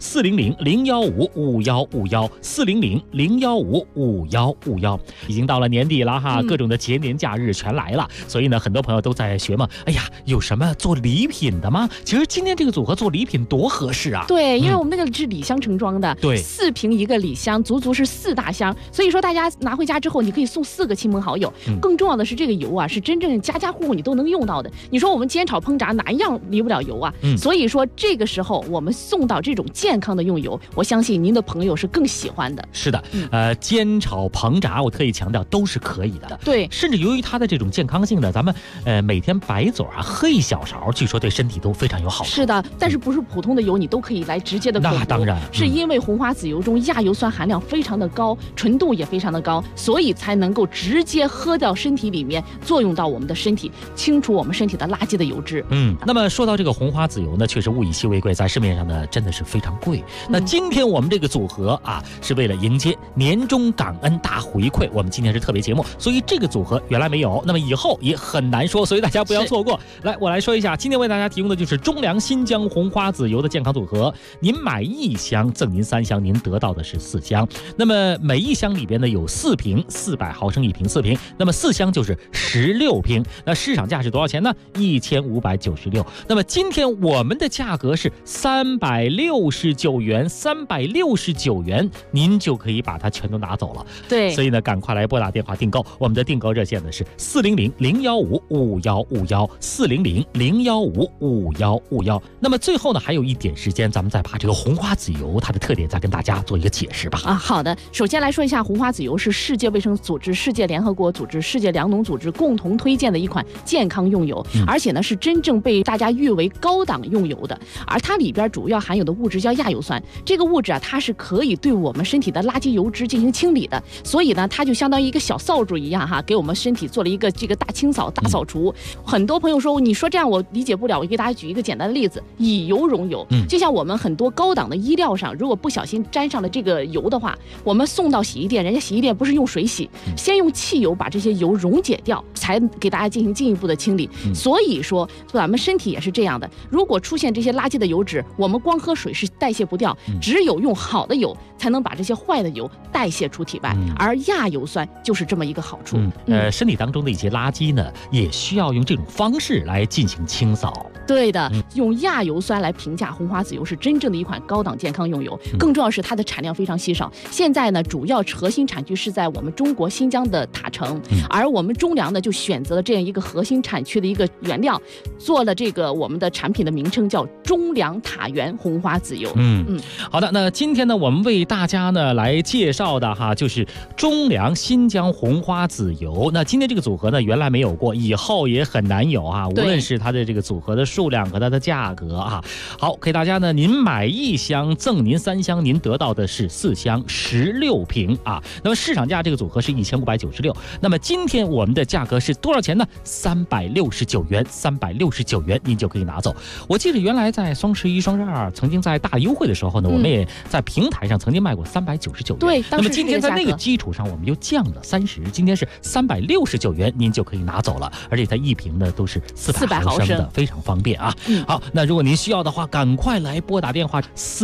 400-015-5151，400-015-5151。已经到了年底了哈，各种的节年假日全来了。所以呢，很多朋友都在学嘛，哎呀，有什么做礼品的吗？其实今天这个组合做礼品多合适啊！ 对，因为我们那个是礼箱盛装的， 对 ，4瓶一个礼箱，足足是4大箱，所以说大家拿回家之后，你可以送4个亲朋好友。更重要的是，这个油啊，是真正家家户户你都能用到的。你说我们煎炒烹炸哪一样离不了油啊？所以说这个时候我们送到这种健康的用油，我相信您的朋友是更喜欢的。 是的，煎炒烹炸，我特意强调都是可以的。 对， 甚至由于它的这种健康康性的，咱们每天白嘴啊喝1小勺，据说对身体都非常有好处。 是的，但是不是普通的油你都可以来直接的口服。 那当然， 是因为红花籽油中亚油酸含量非常的高，纯度也非常的高，所以才能够直接喝到身体里面，作用到我们的身体，清除我们身体的垃圾的油脂。 那么说到这个红花籽油呢，确实物以稀为贵，在市面上呢真的是非常贵。那今天我们这个组合啊，是为了迎接年终感恩大回馈，我们今天是特别节目，所以这个组合原来没有，那么以后也很难说，所以大家不要错过。来，我来说一下，今天为大家提供的就是中粮新疆红花籽油的健康组合，您买1箱赠您3箱，您得到的是4箱。那么每1箱里边呢有4瓶，400毫升1瓶，4瓶，那么4箱就是16瓶。那市场价是多少钱呢？1596。那么今天我们的价格是369元，369元，您就可以把它全都拿走了。 对， 所以呢，赶快来拨打电话订购。我们的订购热线呢是400-015-5151，400-015-5151。那么最后呢，还有一点时间，咱们再把这个红花籽油它的特点再跟大家做一个解释吧。 好的。首先来说一下，红花籽油是世界卫生组织、世界联合国组织、世界粮农组织共同推荐的一款健康用油，而且呢是真正被大家誉为高档用油的。而它里边主要含有的物质叫亚油酸，这个物质啊，它是可以对我们身体的垃圾油脂进行清理的，所以呢，它就相当于一个小扫帚一样哈，给我们身体做了一个这个大清扫、大扫除。很多朋友说，你说这样我理解不了，我给大家举一个简单的例子：以油溶油。就像我们很多高档的衣料上，如果不小心沾上了这个油的话，我们送到洗衣店，人家洗衣店不是用水洗，先用汽油把这些油溶解掉，才给大家进行进一步的清理。所以说，咱们身体也是这样的，如果出现这些垃圾的油脂，我们光喝水是代谢不掉，只有用好的油才能把这些坏的油代谢出体外，而亚油酸就是这么一个好处。 身体当中的一些垃圾呢，也需要用这种方式来进行清扫。 对的，用亚油酸来评价红花籽油是真正的一款高档健康用油，更重要是它的产量非常稀少。现在呢，主要核心产区是在我们中国新疆的塔城，而我们中粮呢就选择了这样一个核心产区的一个原料，做了这个我们的产品的名称叫中粮塔源红花籽油。 好的，那今天呢，我们为大家呢来介绍的就是中粮新疆红花籽油。那今天这个组合呢，原来没有过，以后也很难有啊，无论是它的这个组合的数量和它的价格啊。好，给大家呢，您买1箱赠您3箱，您得到的是4箱16瓶啊。那么市场价这个组合是1596，那么今天我们的价格是多少钱呢？369元，369元您就可以拿走。我记得原来在双11、双12曾经在大优惠的时候呢，我们也在平台上曾经卖过399元。 对， 那么今天在那个基础上，我们又降了30，今天是369元，您就可以拿走了。而且它1瓶呢都是400毫升的，非常方便啊。好，那如果您需要的话，赶快来拨打电话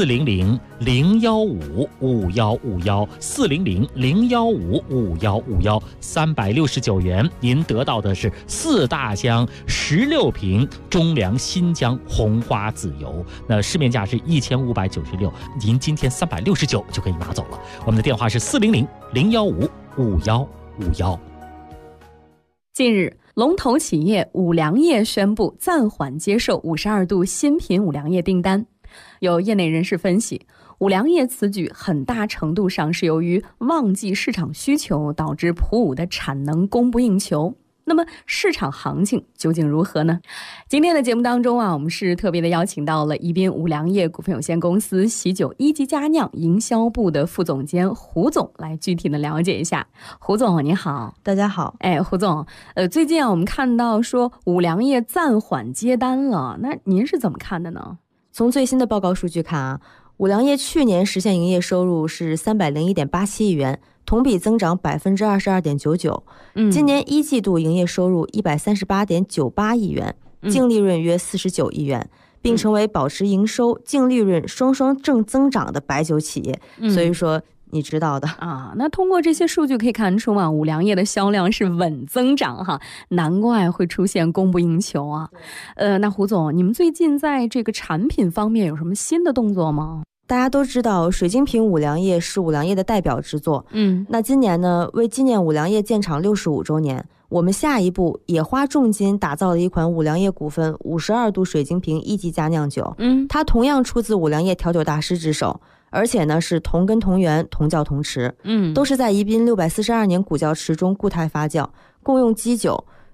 400-015-5151，400-015-5151，369元，您得到的是4大箱16瓶中粮新疆红花籽油。那市面价是1596，您今天369就可以拿走了。我们的电话是400-015-5151。 近日，龙头企业五粮液宣布暂缓接受52度新品五粮液订单。有业内人士分析，五粮液此举很大程度上是由于旺季市场需求导致普五的产能供不应求。那么市场行情究竟如何呢？今天的节目当中我们是特别的邀请到了宜宾五粮液股份有限公司喜酒一级佳酿营销部的副总监胡总来具体的了解一下。胡总你好。 大家好。 胡总，最近我们看到说五粮液暂缓接单了，那您是怎么看的呢？ 从最新的报告数据看五粮液去年实现营业收入是301.87亿元，同比增长22.99%。今年一季度营业收入138.98亿元，净利润约49亿元，并成为保持营收、净利润双双正增长的白酒企业。所以说你知道的那通过这些数据可以看出五粮液的销量是稳增长难怪会出现供不应求那胡总，你们最近在这个产品方面有什么新的动作吗？ 大家都知道水晶瓶五粮液是五粮液的代表之作。那今年呢，为纪念五粮液建厂65周年，我们下一步也花重金打造了一款五粮液股份52度水晶瓶一级佳酿酒。它同样出自五粮液调酒大师之手，而且呢是同根同源同窖同池，都是在宜宾642年古窖池中固态发酵，共用基酒、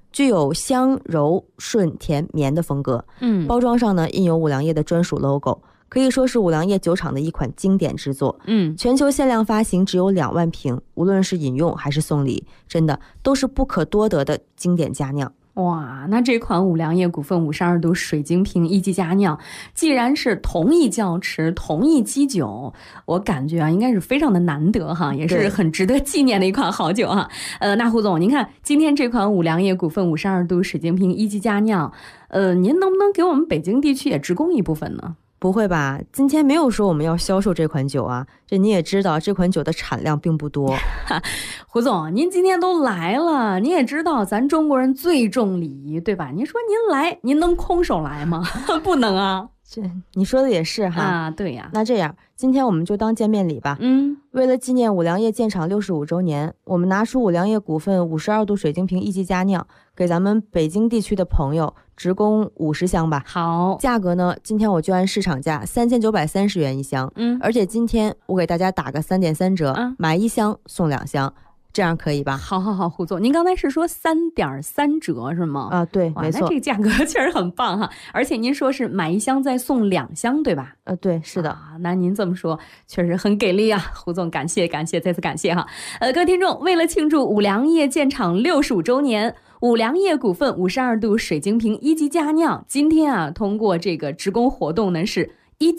具有香柔顺甜绵的风格。包装上呢印有五粮液的专属 logo， 可以说是五粮液酒厂的一款经典之作。全球限量发行只有2万瓶，无论是饮用还是送礼，真的都是不可多得的经典佳酿。 哇，那这款五粮液股份52度水晶瓶一级佳酿，既然是同一窖池同一基酒，我感觉啊应该是非常的难得哈，也是很值得纪念的一款好酒哈。那胡总，您看今天这款五粮液股份52度水晶瓶一级佳酿，您能不能给我们北京地区也直供一部分呢？ 不会吧，今天没有说我们要销售这款酒啊，这你也知道这款酒的产量并不多。 胡总，您今天都来了，您也知道咱中国人最重礼仪，对吧？您说您来，您能空手来吗？不能啊。 这你说的也是哈。 啊，对呀。 那这样今天我们就当见面礼吧。为了纪念五粮液建厂65周年，我们拿出五粮液股份52度水晶瓶一级佳酿，给咱们北京地区的朋友直供50箱吧。 好， 价格呢，今天我就按市场价3930元一箱。而且今天我给大家打个3.3折，买1箱送2箱。这样可以吧？ 好，胡总，您刚才是说3.3折是吗？ 啊，对，没错。 那这个价格确实很棒哈，而且您说是买1箱再送2箱，对吧？ 对，是的。 那您这么说确实很给力啊，胡总，感谢，再次感谢哈。各位听众，为了庆祝五粮液建厂65周年，五粮液股份52度水晶瓶一级佳酿，今天啊通过这个直供活动呢是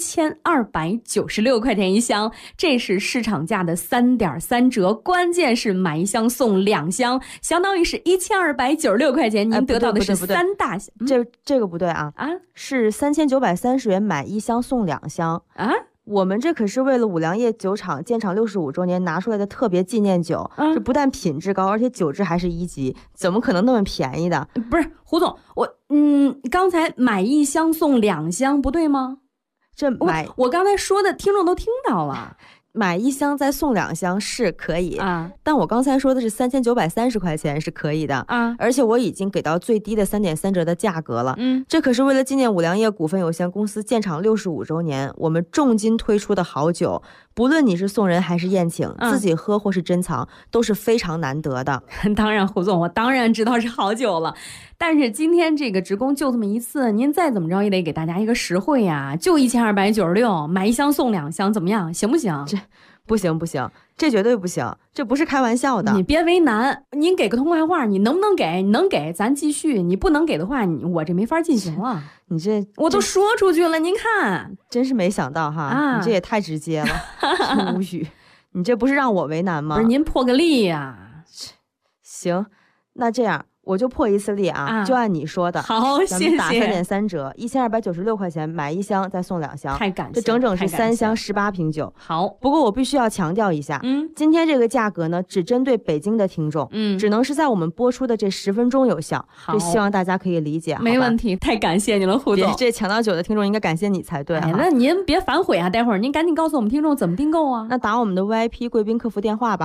1296块钱一箱，这是市场价的3.3折，关键是买1箱送2箱，相当于是1296块钱，您得到的是3大箱。 这个不对啊，是3930元买1箱送2箱啊。我们这可是为了五粮液酒厂建厂65周年拿出来的特别纪念酒，这不但品质高，而且酒质还是1级，怎么可能那么便宜的？ 不是，胡总，刚才买1箱送2箱不对吗？我刚才说的听众都听到了， 买1箱再送2箱是可以啊，但我刚才说的是3930块钱是可以的啊，而且我已经给到最低的3.3折的价格了。这可是为了纪念五粮液股份有限公司建厂65周年，我们重金推出的好酒，不论你是送人还是宴请，自己喝或是珍藏，都是非常难得的。 当然，胡总，我当然知道是好酒了。但是今天这个直供就这么一次，您再怎么着也得给大家一个实惠呀，就1296，买1箱送2箱，怎么样？行不行？ 这不行，这绝对不行，这不是开玩笑的。 你别为难，您给个痛快话，你能不能给？你能给咱继续，你不能给的话，我这没法进行了。 你这我都说出去了，您看， 真是没想到哈，你这也太直接了，无语。你这不是让我为难吗？ 不是，您破个例呀。 行，那这样。我就破一次例啊，就按你说的。 好，谢谢。 打3.3折，1296块钱买1箱再送2箱， 太感谢， 这整整是3箱18瓶酒。 好， 不过我必须要强调一下，今天这个价格呢，只针对北京的听众，只能是在我们播出的这10分钟有效。这希望大家可以理解。 没问题，太感谢你了，胡总。 这抢到酒的听众应该感谢你才对。 那您别反悔啊，待会儿您赶紧告诉我们听众怎么订购啊。 那打我们的 VIP 贵宾客服电话吧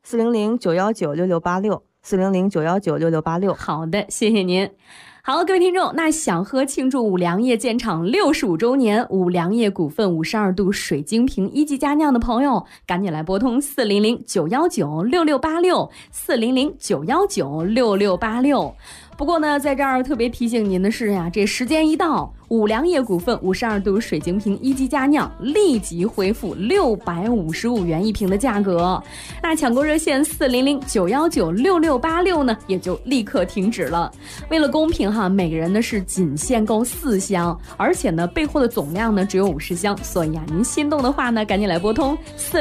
，400-919-6686。400-919-6686。 好的，谢谢您。好，各位听众，那想喝庆祝五粮液建厂65周年五粮液股份52度水晶瓶一级佳酿的朋友，赶紧来拨通400-919-6686 400-919-6686。不过呢，在这儿特别提醒您的是呀，这时间一到，五粮液股份52度水晶瓶一级佳酿立即恢复655元一瓶的价格。那抢购热线400-919-6686呢，也就立刻停止了。为了公平哈，每个人呢是仅限购4箱，而且呢备货的总量呢只有50箱，所以啊，您心动的话呢，赶紧来拨通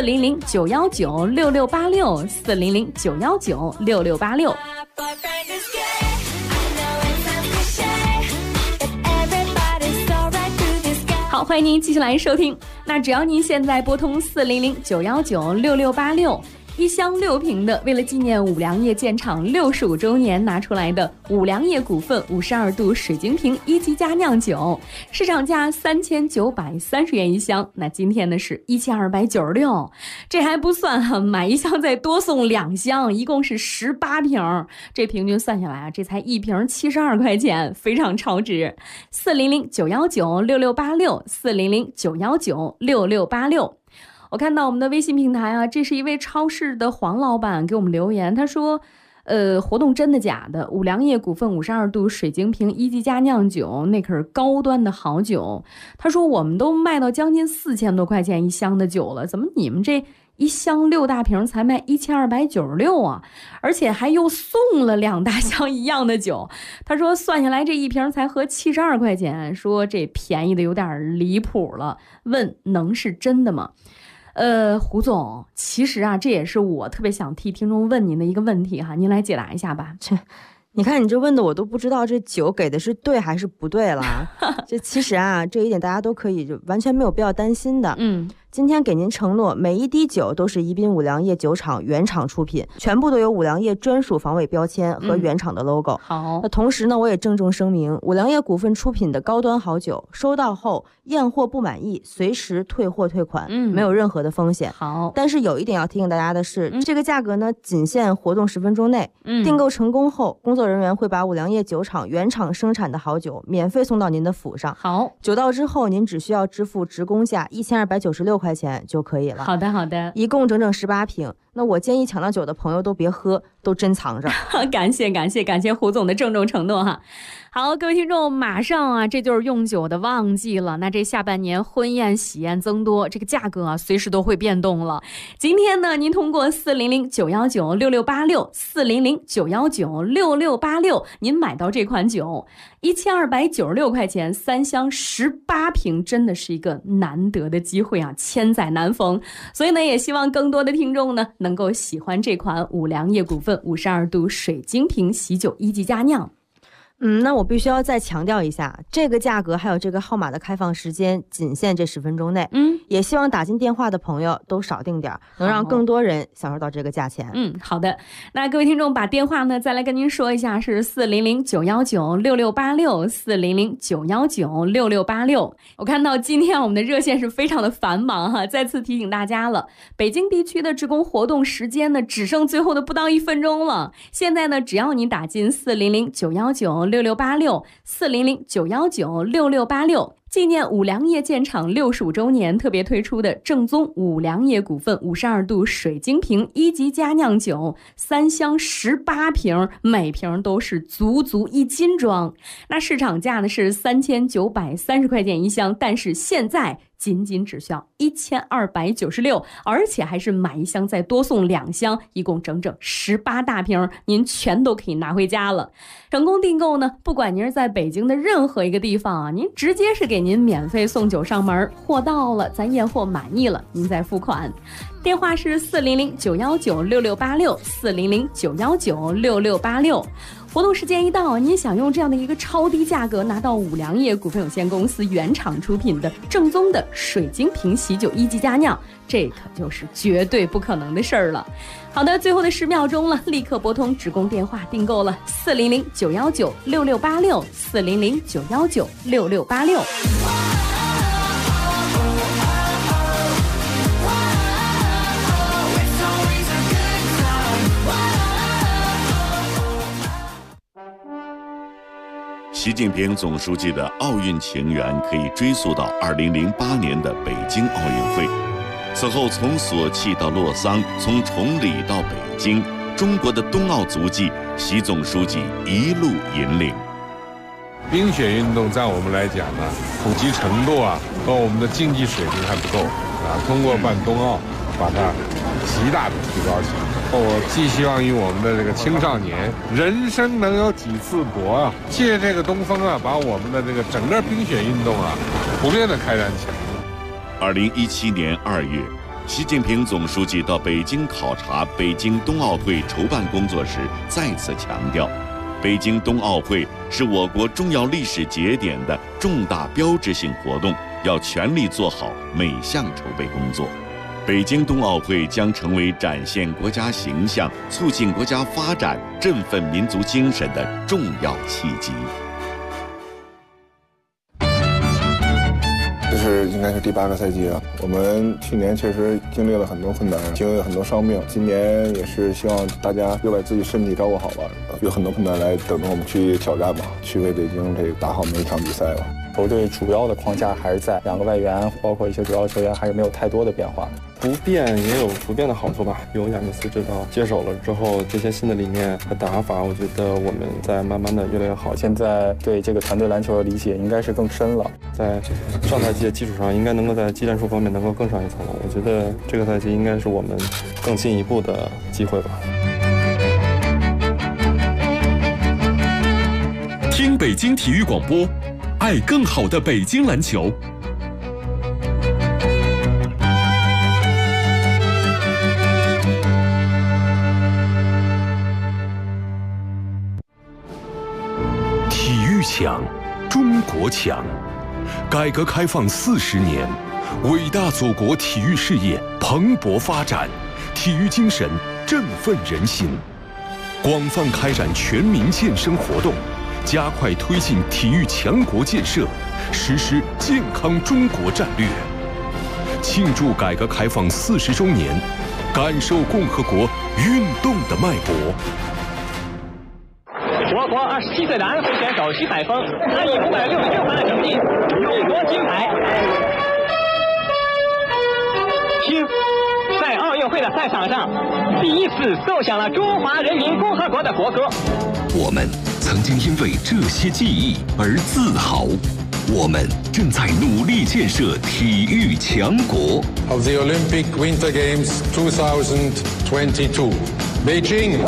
400-919-6686 400-919-6686。好，欢迎您继续来收听。那只要您现在拨通400-919-6686，一箱6瓶的，为了纪念五粮液建厂65周年拿出来的五粮液股份52度水晶瓶一级佳酿酒，市场价3930元一箱，那今天呢是1296，这还不算哈，买1箱再多送2箱，一共是18瓶，这平均算下来啊，这才1瓶72块钱，非常超值。400-919-6686 400-919-6686。我看到我们的微信平台啊，这是一位超市的黄老板给我们留言，他说活动真的假的？五粮液股份52度水晶瓶1级佳酿酒，那可是高端的好酒。他说我们都卖到将近4000多块钱一箱的酒了，怎么你们这一箱6大瓶才卖1296啊？而且还又送了2大箱一样的酒。他说算下来这一瓶才合72块钱，说这便宜的有点离谱了。问能是真的吗？胡总，其实啊，这也是我特别想替听众问您的一个问题哈，您来解答一下吧。 你看你这问的我都不知道这酒给的是对还是不对了。这其实啊，这一点大家都可以就完全没有必要担心的。今天给您承诺，每一滴酒都是宜宾五粮液酒厂原厂出品，全部都有五粮液专属防伪标签和原厂的 logo。 好， 那同时呢，我也郑重声明，五粮液股份出品的高端好酒，收到后验货不满意，随时退货退款，没有任何的风险。 好， 但是有一点要提醒大家的是，这个价格呢，仅限活动10分钟内。订购成功后，工作人员会把五粮液酒厂原厂生产的好酒免费送到您的府上。 好， 酒到之后，您只需要支付职工价1296块钱就可以了。 好的，好的， 一共整整18瓶。那我建议抢到酒的朋友都别喝，都珍藏着。 感谢胡总的郑重承诺哈。好，各位听众，马上啊，这就是用酒的旺季了。那这下半年婚宴喜宴增多，这个价格啊，随时都会变动了。今天呢，您通过400-919-6686，400-919-6686，您买到这款酒，1296块钱，3箱18瓶，真的是一个难得的机会啊，千载难逢。所以呢，也希望更多的听众呢，能够喜欢这款五粮液股份52度水晶瓶喜酒1级佳酿。 那我必须要再强调一下，这个价格还有这个号码的开放时间仅限这10分钟内。也希望打进电话的朋友都少订点，能让更多人享受到这个价钱。 好的。那各位听众把电话呢再来跟您说一下，是400-919-6686，400-919-6686。我看到今天我们的热线是非常的繁忙哈，再次提醒大家了，北京地区的职工活动时间呢只剩最后的不到1分钟了。现在呢，只要你打进400-919-6686，400-919-6686，纪念五粮液建厂65周年特别推出的正宗五粮液股份52度水晶瓶1级佳酿酒，3箱18瓶，每瓶都是足1斤装。那市场价呢是3930块钱一箱，但是现在仅只需要1296，而且还是买一箱再多送2箱，一共整整18大瓶，您全都可以拿回家了。成功订购呢，不管您是在北京的任何一个地方啊，您直接是给您免费送酒上门，货到了咱验货满意了，您再付款。电话是400-919-6686，400-919-6686。活动时间一到，您想用这样的一个超低价格拿到五粮液股份有限公司原厂出品的正宗的水晶瓶喜酒1级佳酿，这可就是绝对不可能的事儿了。好的，最后的10秒钟了，立刻拨通职工电话订购了400-919-6686，400-919-6686。 习近平总书记的奥运情缘可以追溯到2008年的北京奥运会。此后，从索契到洛桑，从崇礼到北京，中国的冬奥足迹，习总书记一路引领。 冰雪运动在我们来讲呢，普及程度啊和我们的竞技水平还不够啊。通过办冬奥，把它极大的提高起来。我寄希望于我们的这个青少年，人生能有几次搏啊！借这个东风啊，把我们的这个整个冰雪运动啊，普遍的开展起来。 2017年2月，习近平总书记到北京考察北京冬奥会筹办工作时，再次强调，北京冬奥会是我国重要历史节点的重大标志性活动，要全力做好每项筹备工作。北京冬奥会将成为展现国家形象、促进国家发展、振奋民族精神的重要契机。 这是应该是第8个赛季了。我们去年确实经历了很多困难，经历了很多伤病。今年也是希望大家又把自己身体照顾好吧，有很多困难来等着我们去挑战吧，去为北京这打好每一场比赛吧。 球队主要的框架还是在2个外援，包括一些主要球员还是没有太多的变化。 不变也有不变的好处吧。有亚尼斯指导接手了之后，这些新的理念和打法，我觉得我们在慢慢的越来越好。现在对这个团队篮球的理解应该是更深了，在上赛季的基础上，应该能够在技战术方面能够更上一层楼。我觉得这个赛季应该是我们更进一步的机会吧。 听北京体育广播，爱更好的北京篮球。体育强，中国强。改革开放40年，伟大祖国体育事业蓬勃发展，体育精神振奋人心。广泛开展全民健身活动，加快推进体育强国建设，实施健康中国战略。庆祝改革开放40周年，感受共和国运动的脉搏。 我国27岁的安徽选手徐海峰，他以566分的成绩勇夺金牌。听，在奥运会的赛场上，第一次奏响了中华人民共和国的国歌。 我们曾经因为这些记忆而自豪，我们正在努力建设体育强国。 Of the Olympic Winter Games 2022, Beijing。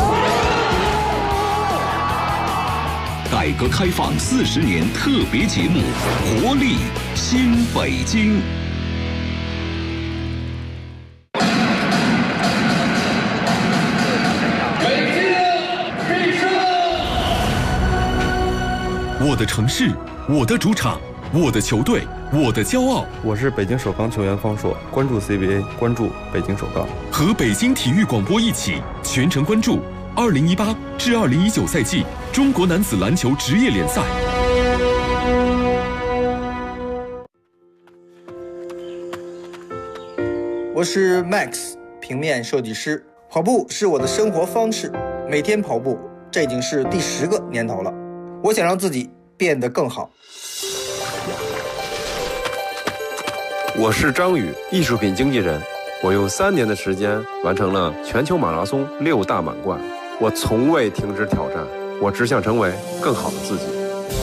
改革开放40年特别节目，活力新北京。我的城市，我的主场，我的球队，我的骄傲。 我是北京首钢球员方硕，关注 CBA， 关注北京首钢。 和北京体育广播一起全程关注2018至2019赛季中国男子篮球职业联赛。 我是 Max， 平面设计师。跑步是我的生活方式，每天跑步，这已经是第10个年头了。我想让自己变得更好。 我是张宇，艺术品经纪人。我用3年的时间完成了全球马拉松6大满贯。我从未停止挑战，我只想成为更好的自己。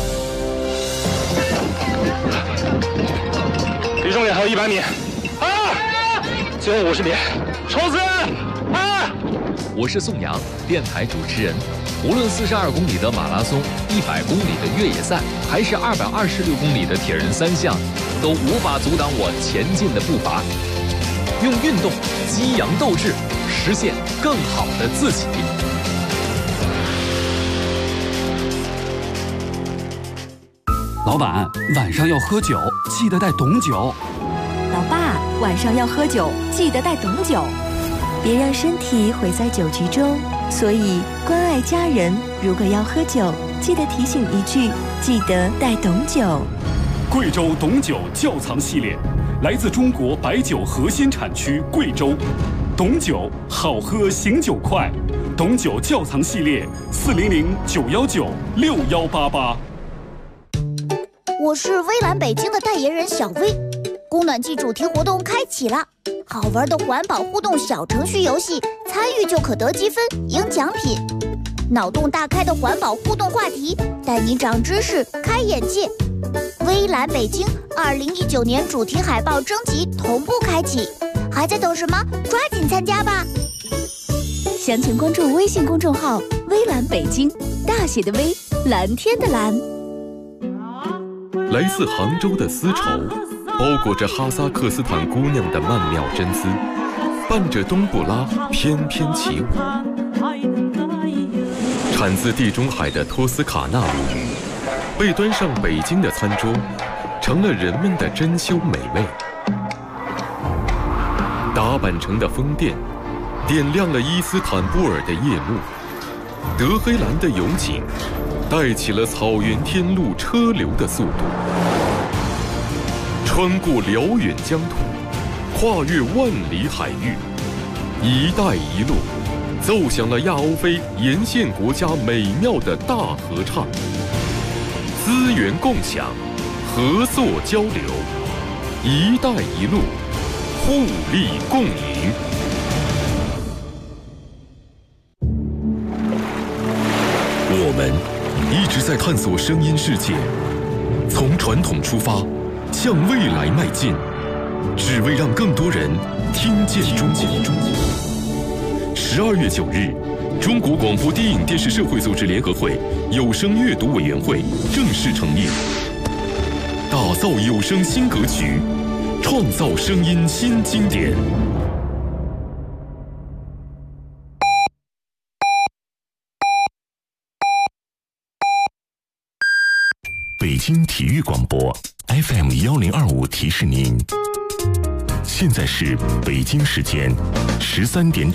离终点还有100米，最后50米，冲刺！ 我是宋阳，电台主持人。无论42公里的马拉松、100公里的越野赛，还是226公里的铁人3项，都无法阻挡我前进的步伐。用运动激扬斗志，实现更好的自己。 老板，晚上要喝酒，记得带董酒。 老爸，晚上要喝酒，记得带董酒。别让身体毁在酒局中，所以关爱家人，如果要喝酒，记得提醒一句，记得带董酒。 贵州董酒窖藏系列，来自中国白酒核心产区贵州。董酒好喝醒酒快，董酒窖藏系列400-919-6188。 我是微蓝北京的代言人小薇，供暖季主题活动开启了，好玩的环保互动小程序游戏，参与就可得积分赢奖品。脑洞大开的环保互动话题，带你长知识开眼界。微蓝北京2019年主题海报征集同步开启，还在等什么？抓紧参加吧！详情关注微信公众号微蓝北京，大写的微，蓝天的蓝。 来自杭州的丝绸，包裹着哈萨克斯坦姑娘的曼妙真姿，伴着冬不拉翩翩起舞。产自地中海的托斯卡纳母语，被端上北京的餐桌，成了人们的珍馐美味。达坂城的风电，点亮了伊斯坦布尔的夜幕。德黑兰的油井，带起了草原天路车流的速度。穿过辽远疆土，跨越万里海域，一带一路奏响了亚欧非沿线国家美妙的大合唱。资源共享，合作交流，一带一路， 互利共赢。我们一直在探索声音世界，从传统出发，向未来迈进，只为让更多人听见中国。12月9日，中国广播电影电视社会组织联合会有声阅读委员会正式成立，打造有声新格局，创造声音新经典。北京体育广播 FM 1025提示您，现在是北京时间13点整。